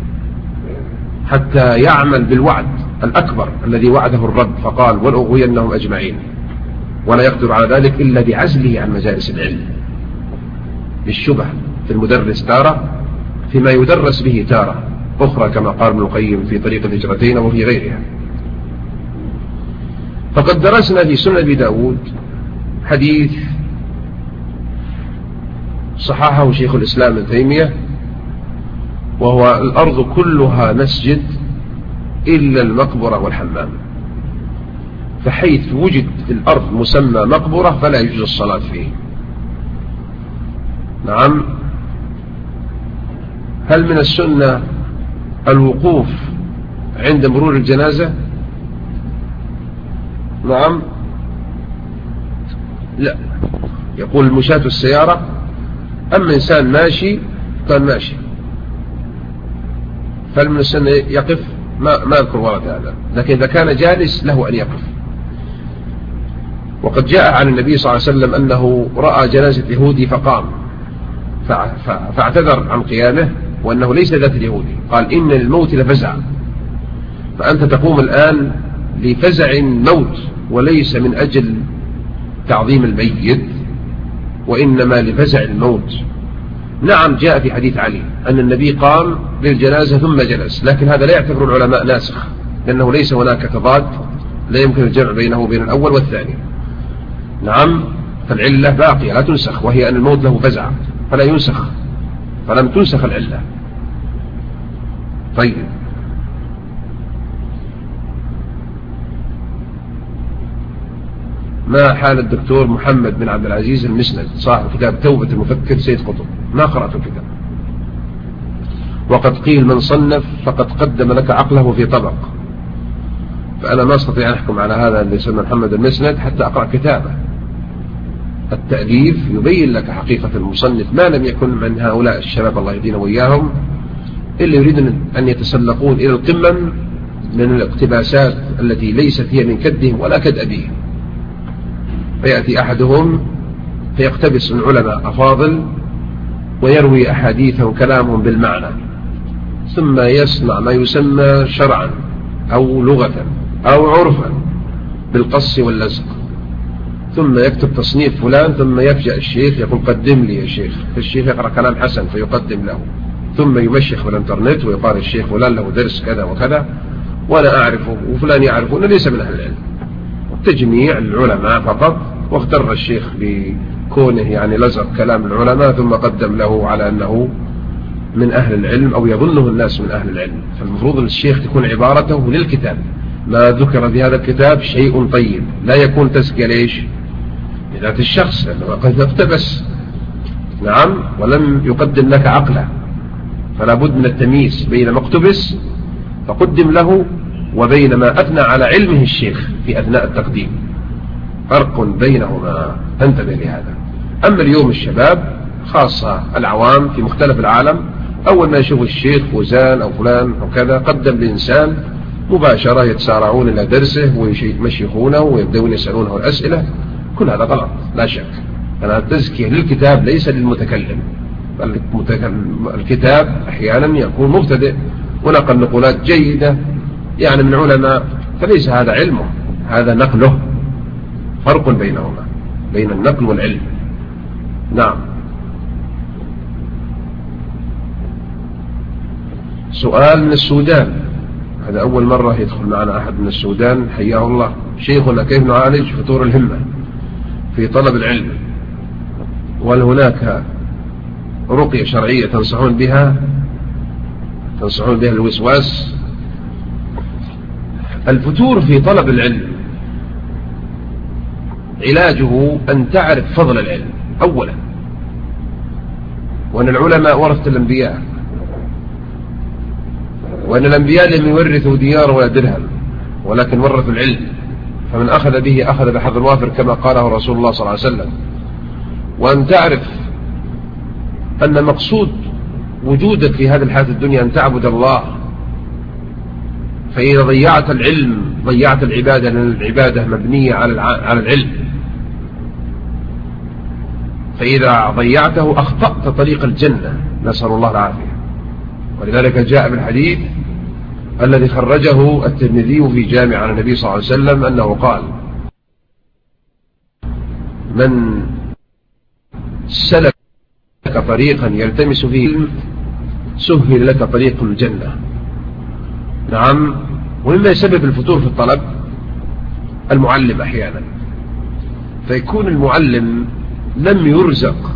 حتى يعمل بالوعد الأكبر الذي وعده الرب فقال ولأغوينهم أجمعين، ولا يقدر على ذلك إلا بعزله عن مجالس العلم، بالشبه في المدرس تارة، فيما يدرس به تارة أخرى، كما قال ابن القيم في طريق الهجرتين وفي غيرها. فقد درسنا في سنن أبي داود حديث صححه شيخ الإسلام ابن تيمية، وهو الأرض كلها مسجد إلا المقبرة والحمام، فحيث وجد في الأرض مسمى مقبرة فلا يجوز الصلاة فيه. نعم. هل من السنة الوقوف عند مرور الجنازة؟ نعم. لا، يقول المشاة السيارة. أما إنسان ماشي كان ماشي، فهل من السنة يقف؟ ما أذكر ورد هذا، لكن إذا كان جالس له أن يقف. وقد جاء عن النبي صلى الله عليه وسلم أنه رأى جنازة يهودي فقام فاعتذر عن قيامه، وأنه ليس ذات اليهودي، قال إن الموت لفزع، فأنت تقوم الآن لفزع الموت وليس من أجل تعظيم الميت، وإنما لفزع الموت. نعم، جاء في حديث علي أن النبي قام للجنازة ثم جلس، لكن هذا لا يعتبر العلماء ناسخ، لأنه ليس هناك تضاد، لا يمكن الجمع بينه وبين الأول والثاني. نعم، فالعلة باقية لا تنسخ، وهي أن الموت له فزع فلا ينسخ، فلم تنسخ العلة. طيب، ما حال الدكتور محمد بن عبد العزيز المسند صاحب كتاب توبة المفكر سيد قطب؟ ما قرأت الكتاب، وقد قيل من صنف فقد قدم لك عقله في طبق، فأنا ما أستطيع أن أحكم على هذا اللي يسمى محمد المسند حتى أقرأ كتابه. التأليف يبين لك حقيقة المصنف، ما لم يكن من هؤلاء الشباب الله يهدينا وإياهم اللي يريدون أن يتسلقون إلى القمم من الاقتباسات التي ليست هي من كدهم ولا كد أبيهم. فيأتي أحدهم فيقتبس من علماء أفاضل ويروي أحاديثهم كلامهم بالمعنى، ثم يصنع ما يسمى شرعا أو لغة أو عرفا بالقص واللزق، ثم يكتب تصنيف فلان، ثم يفجأ الشيخ يقول قدم لي يا شيخ، فالشيخ يقرأ كلام حسن فيقدم له، ثم يمشخ في الانترنت ويقال الشيخ فلان له درس كذا وكذا وأنا أعرفه وفلان يعرفه، ليس من أهل العلم، تجميع العلماء فقط. واغتر الشيخ بكونه يعني لزق كلام العلماء ثم قدم له على أنه من أهل العلم أو يظنه الناس من أهل العلم. فالمفروض أن الشيخ تكون عبارته للكتاب، ما ذكر في هذا الكتاب شيء طيب، لا يكون تزكية ليش لذات الشخص، لأنه قد اقتبس. نعم، ولم يقدم لك عقله، فلا بد من التمييز بين ما اقتبس فقدم له وبين ما أثنى على علمه الشيخ في أثناء التقديم، فرق بينهما، انتبه لهذا. أما اليوم الشباب خاصة العوام في مختلف العالم، أول ما يشوف الشيخ فوزان أو فلان أو كذا قدم لإنسان مباشرة يتسارعون إلى درسه ويمشيخونه ويبدأون يسألونه الأسئلة. كل هذا غلط لا شك. أنا التزكية للكتاب ليس للمتكلم، الكتاب أحيانا يكون مبتدئ ونقل نقولات جيدة يعني من علماء، فليس هذا علمه، هذا نقله. فرق بينهما، بين النقل والعلم. نعم. سؤال من السودان، هذا أول مرة يدخل معنا أحد من السودان، حياه الله. شيخنا، كيف نعالج فتور الهمة في طلب العلم؟ وهل هناك رقية شرعية تنصحون بها الوسواس؟ الفتور في طلب العلم علاجه أن تعرف فضل العلم أولا، وأن العلماء ورثة الأنبياء، وأن الأنبياء لم يورثوا ديار ولا درهم، ولكن ورثوا العلم، فمن أخذ به أخذ بحظ الوافر كما قاله رسول الله صلى الله عليه وسلم. وأن تعرف أن مقصود وجودك في هذه الحياة الدنيا أن تعبد الله، فإذا ضيعت العلم ضيعت العبادة، لأن العبادة مبنية على العلم، فإذا ضيعته أخطأت طريق الجنة، نسأل الله العافية. ولذلك جاء بالحديث الذي خرجه الترمذي في جامع عن النبي صلى الله عليه وسلم أنه قال: من سلك طريقا يلتمس فيه علم سهل لك طريق الجنة. نعم. ومما يسبب الفتور في الطلب المعلم أحيانا، فيكون المعلم لم يرزق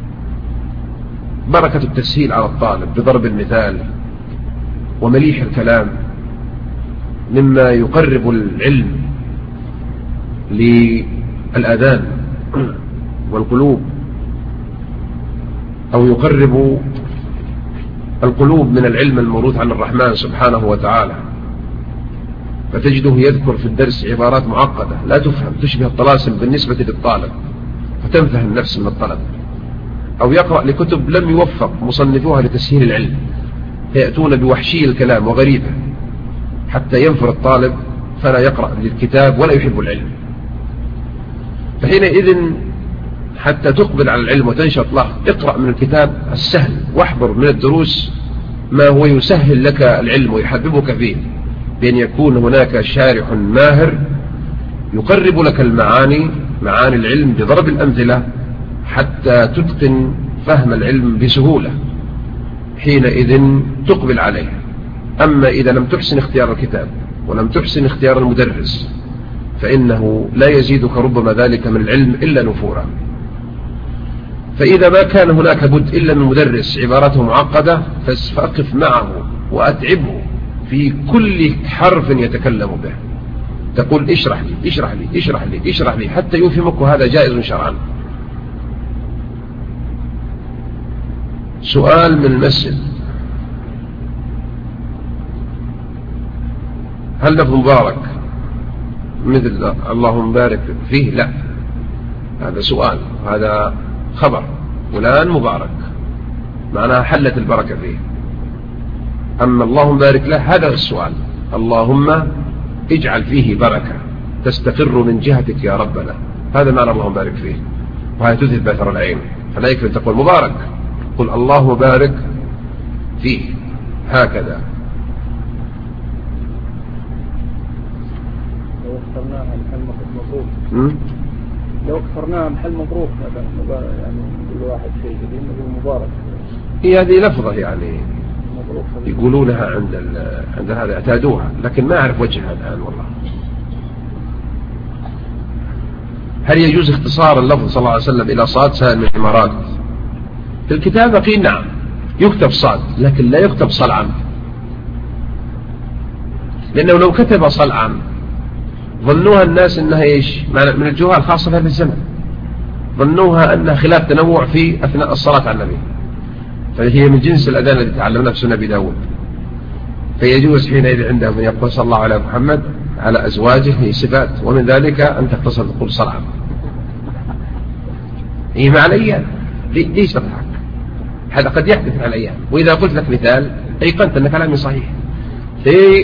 بركة التسهيل على الطالب بضرب المثال ومليح الكلام مما يقرب العلم للآذان والقلوب، أو يقرب القلوب من العلم الموروث عن الرحمن سبحانه وتعالى. فتجده يذكر في الدرس عبارات معقدة لا تفهم، تشبه الطلاسم بالنسبة للطالب، فتنفه النفس من الطلب. أو يقرأ لكتب لم يوفق مصنفوها لتسهيل العلم، فيأتون بوحشي الكلام وغريبة حتى ينفر الطالب فلا يقرأ للكتاب ولا يحب العلم. فحينئذ حتى تقبل على العلم وتنشط له، اقرأ من الكتاب السهل، واحضر من الدروس ما هو يسهل لك العلم ويحببك فيه، بأن يكون هناك شارح ماهر يقرب لك معاني العلم بضرب الأمثلة حتى تتقن فهم العلم بسهولة، حينئذ تقبل عليه. أما إذا لم تحسن اختيار الكتاب ولم تحسن اختيار المدرس فإنه لا يزيدك ربما ذلك من العلم إلا نفورا. فإذا ما كان هناك بد إلا من مدرس عبارته معقدة فأقف معه وأتعبه في كل حرف يتكلم به، تقول اشرح لي اشرح لي اشرح لي اشرح لي حتى يفهمك، وهذا جائز شرعا. سؤال من المسجد: هل لفظ مبارك مثل اللهم بارك فيه؟ لا، هذا سؤال، هذا خبر فلان مبارك معناها حلت البركة فيه. أما اللهم بارك له هذا السؤال، اللهم اجعل فيه بركة تستقر من جهتك يا ربنا، هذا معنى اللهم بارك فيه، وهذا تذهب بأثر العين. فلا يكفي أن تقول مبارك، قل اللهم بارك فيه، هكذا. لو اخترناها محل مبروك مثلا، يعني كل واحد شيء جديد نقول مبارك. هي هذه لفظة يعني يقولونها عند هذا، اعتادوها، لكن ما أعرف وجهها الآن والله. هل يجوز اختصار اللفظ صلى الله عليه وسلم إلى صاد سائل من الإمارات؟ في الكتابة قيل نعم يكتب صاد، لكن لا يكتب صلعا، لأنه لو كتب صلعا ظنوها الناس أنها إيش من الجهال الخاصة في هذا الزمن، ظنوها أنها خلاف تنوع في أثناء الصلاة على النبي، فهي من جنس الأذان الذي تعلمنا في سنة أبي داود. فيجوز حينئذ عندهم أن يقول صلى الله على محمد على أزواجه في صفات، ومن ذلك أن تختصر تقول صلعا. هي مع الأيام، ليش تضحك؟ هذا قد يحدث مع الأيام. وإذا قلت لك مثال أيقنت أن كلامي صحيح. في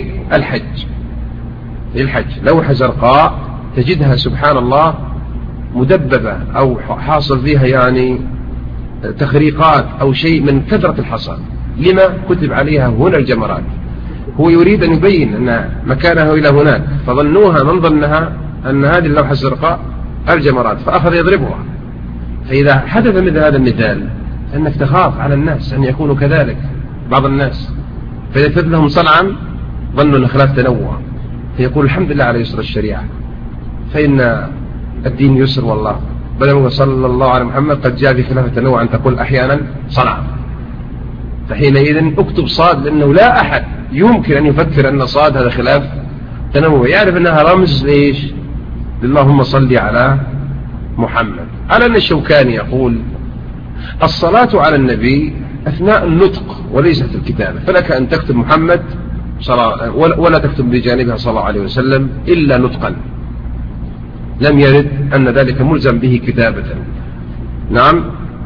الحج لوحة زرقاء تجدها سبحان الله مدببة أو حاصل فيها يعني تخريقات أو شيء من كثرة الحصى، لما كتب عليها هنا الجمرات، هو يريد أن يبين أن مكانه إلى هناك، فظنوها من ظنها أن هذه اللوحة الزرقاء الجمرات، فأخذ يضربها. فإذا حدث مثل هذا المثال أنك تخاف على الناس أن يكونوا كذلك، بعض الناس فإذا تثبت لهم صنعا ظنوا أن خلاف تنوع، فيقول الحمد لله على يسر الشريعة، فإن الدين يسر والله، بل صلى الله على محمد قد جاء بخلاف التنوع أن تقول أحيانا صنعا. فحينئذ اكتب صاد، لأنه لا أحد يمكن أن يفكر أن صاد هذا خلاف تنوع، يعرف أنها رمز ليش؟ اللهم صل على محمد. على أن الشوكاني يقول الصلاة على النبي أثناء النطق وليست الكتابة، فلك أن تكتب محمد ولا تكتب بجانبها صلى الله عليه وسلم إلا نطقا، لم يرد أن ذلك ملزم به كتابة. نعم.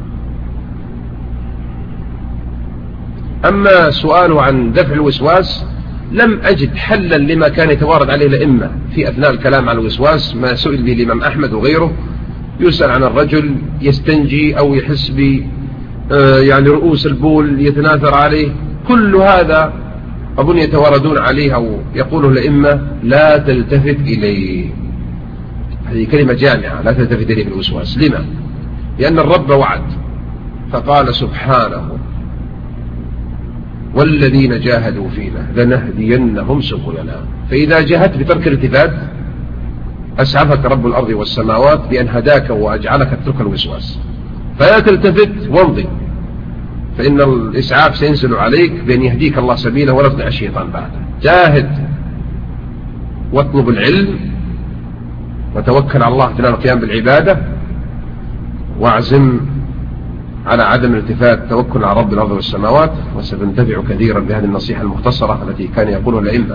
أما سؤاله عن دفع الوسواس لم أجد حلا لما كان يتوارد عليه الأئمة في أثناء الكلام عن الوسواس، ما سئل به الإمام أحمد وغيره، يسأل عن الرجل يستنجي أو يحس ب يعني رؤوس البول يتناثر عليه، كل هذا أظن يتواردون عليه أو يقوله الأئمة لا تلتفت إليه. هذه كلمة جامعة، لا تلتفت إليه بالوسواس. لما؟ لأن الرب وعد فقال سبحانه والذين جاهدوا فينا لنهدينهم سبلنا. فإذا جاهدت بترك الالتفات أسعفك رب الأرض والسماوات بأن هداك وأجعلك تترك الوسواس، فلا تلتفت وامضي، فإن الإسعاف سينزل عليك بأن يهديك الله سبيله ولا تدع الشيطان بعده. جاهد واطلب العلم وتوكل على الله تنال القيام بالعبادة، واعزم على عدم الالتفات، توكل على رب الأرض والسماوات، وستنتفع كثيرا بهذه النصيحة المختصرة التي كان يقولها الأئمة.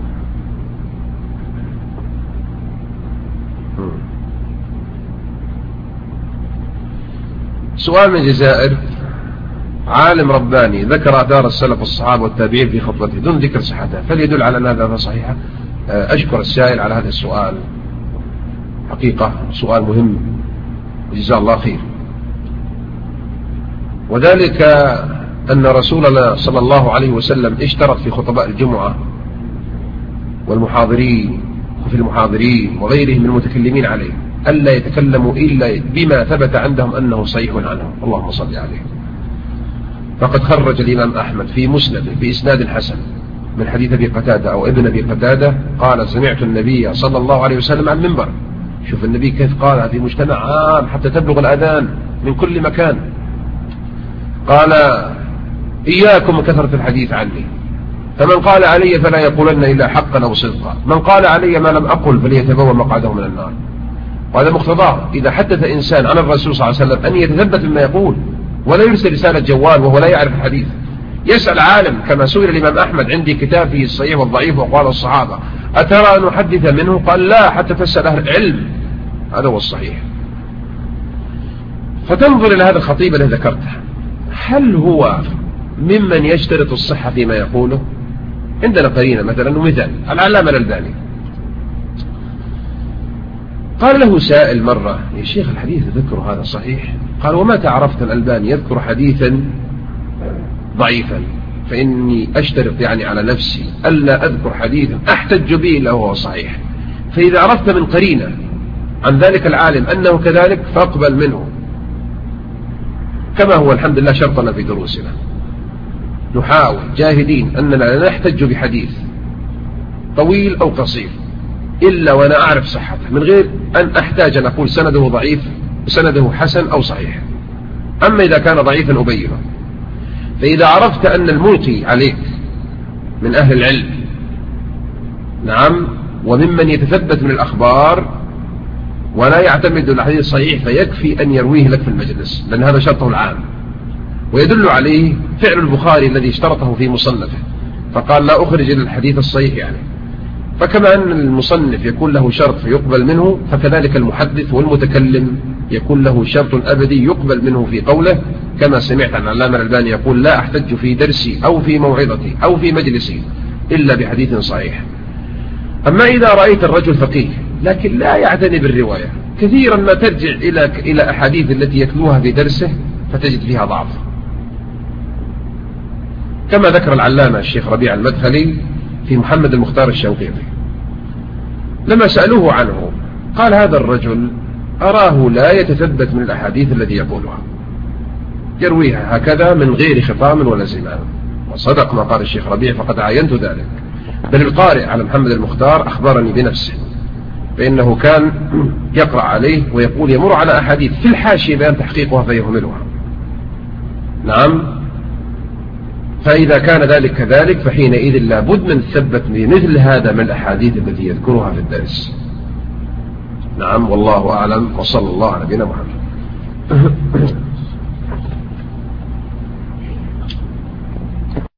سؤال من الجزائر: عالم رباني ذكر آثار السلف الصحابة والتابعين في خطبته دون ذكر صحتها، فليدل على أن هذا صحيحة؟ أشكر السائل على هذا السؤال، حقيقة سؤال مهم، جزاه الله خير. وذلك أن رسول الله صلى الله عليه وسلم اشترط في خطباء الجمعة والمحاضرين وفي المحاضرين وغيرهم من المتكلمين عليه ألا يتكلموا إلا بما ثبت عندهم أنه صحيح عنهم، اللهم صل عليه. فقد خرج الإمام أحمد في مسنده بإسناد حسن من حديث أبي قتادة أو ابن أبي قتادة قال: سمعت النبي صلى الله عليه وسلم على المنبر. شوف النبي كيف قال في مجتمع عام حتى تبلغ الأذان من كل مكان، قال: إياكم كثرة الحديث عني، فمن قال علي فلا يقولن إلا حقا أو صدقا، من قال علي ما لم أقل فليتبوأ مقعده من النار. وهذا مقتضاه إذا حدث إنسان عن الرسول صلى الله عليه وسلم أن يتثبت مما يقول، ولا يرسل رسالة جوال وهو لا يعرف الحديث، يسأل عالم كما سئل الإمام أحمد عندي كتاب فيه الصحيح والضعيف وقال الصحابة أترى أن أحدث منه؟ قال: لا، حتى تسأل أهل العلم، هذا هو الصحيح. فتنظر إلى هذا الخطيب الذي ذكرته، هل هو ممن يشترط الصحة فيما يقوله؟ عندنا قرينة مثلا ومثال العلامة الألباني، قال له سائل مرة: يا شيخ الحديث ذكر هذا صحيح؟ قال: ومتى عرفت الألباني يذكر حديثا ضعيفا؟ فإني أشترط يعني على نفسي ألا أذكر حديثا أحتج به إلا هو صحيح، فإذا عرفت من قرينة عن ذلك العالم أنه كذلك فاقبل منه، كما هو الحمد لله شرطنا في دروسنا، نحاول جاهدين أننا لا نحتج بحديث طويل أو قصير إلا وأنا أعرف صحته، من غير أن أحتاج أن أقول سنده ضعيف وسنده حسن أو صحيح. أما إذا كان ضعيفا أبينه. فإذا عرفت أن الملقي عليك من أهل العلم، نعم، وممن يتثبت من الأخبار ولا يعتمد الحديث الصحيح، فيكفي أن يرويه لك في المجلس، لأن هذا شرطه العام. ويدل عليه فعل البخاري الذي اشترطه في مصنفه، فقال: لا أخرج الحديث الصحيح يعني. فكما أن المصنف يكون له شرط فيقبل منه، فكذلك المحدث والمتكلم يكون له شرط أبدي يقبل منه في قوله، كما سمعت عن العلامة الألباني يقول: لا أحتج في درسي أو في موعظتي أو في مجلسي إلا بحديث صحيح. أما إذا رأيت الرجل فقيه لكن لا يعتني بالرواية، كثيرا ما ترجع إلى أحاديث التي يتلوها في درسه فتجد فيها ضعف، كما ذكر العلامة الشيخ ربيع المدخلي في محمد المختار الشنقيطي. لما سألوه عنه قال هذا الرجل أراه لا يتثبت من الأحاديث التي يقولها، يرويها هكذا من غير خطام ولا زمام. وصدق ما قال الشيخ ربيع فقد عاينت ذلك، بل القارئ على محمد المختار أخبرني بنفسه فإنه كان يقرأ عليه ويقول يمر على أحاديث في الحاشية بأن تحقيقها فيهملها. نعم، فإذا كان ذلك كذلك فحينئذ لابد من ثبت بمثل هذا من الأحاديث التي يذكرها في الدرس. نعم، والله أعلم، وصلى الله على نبينا محمد.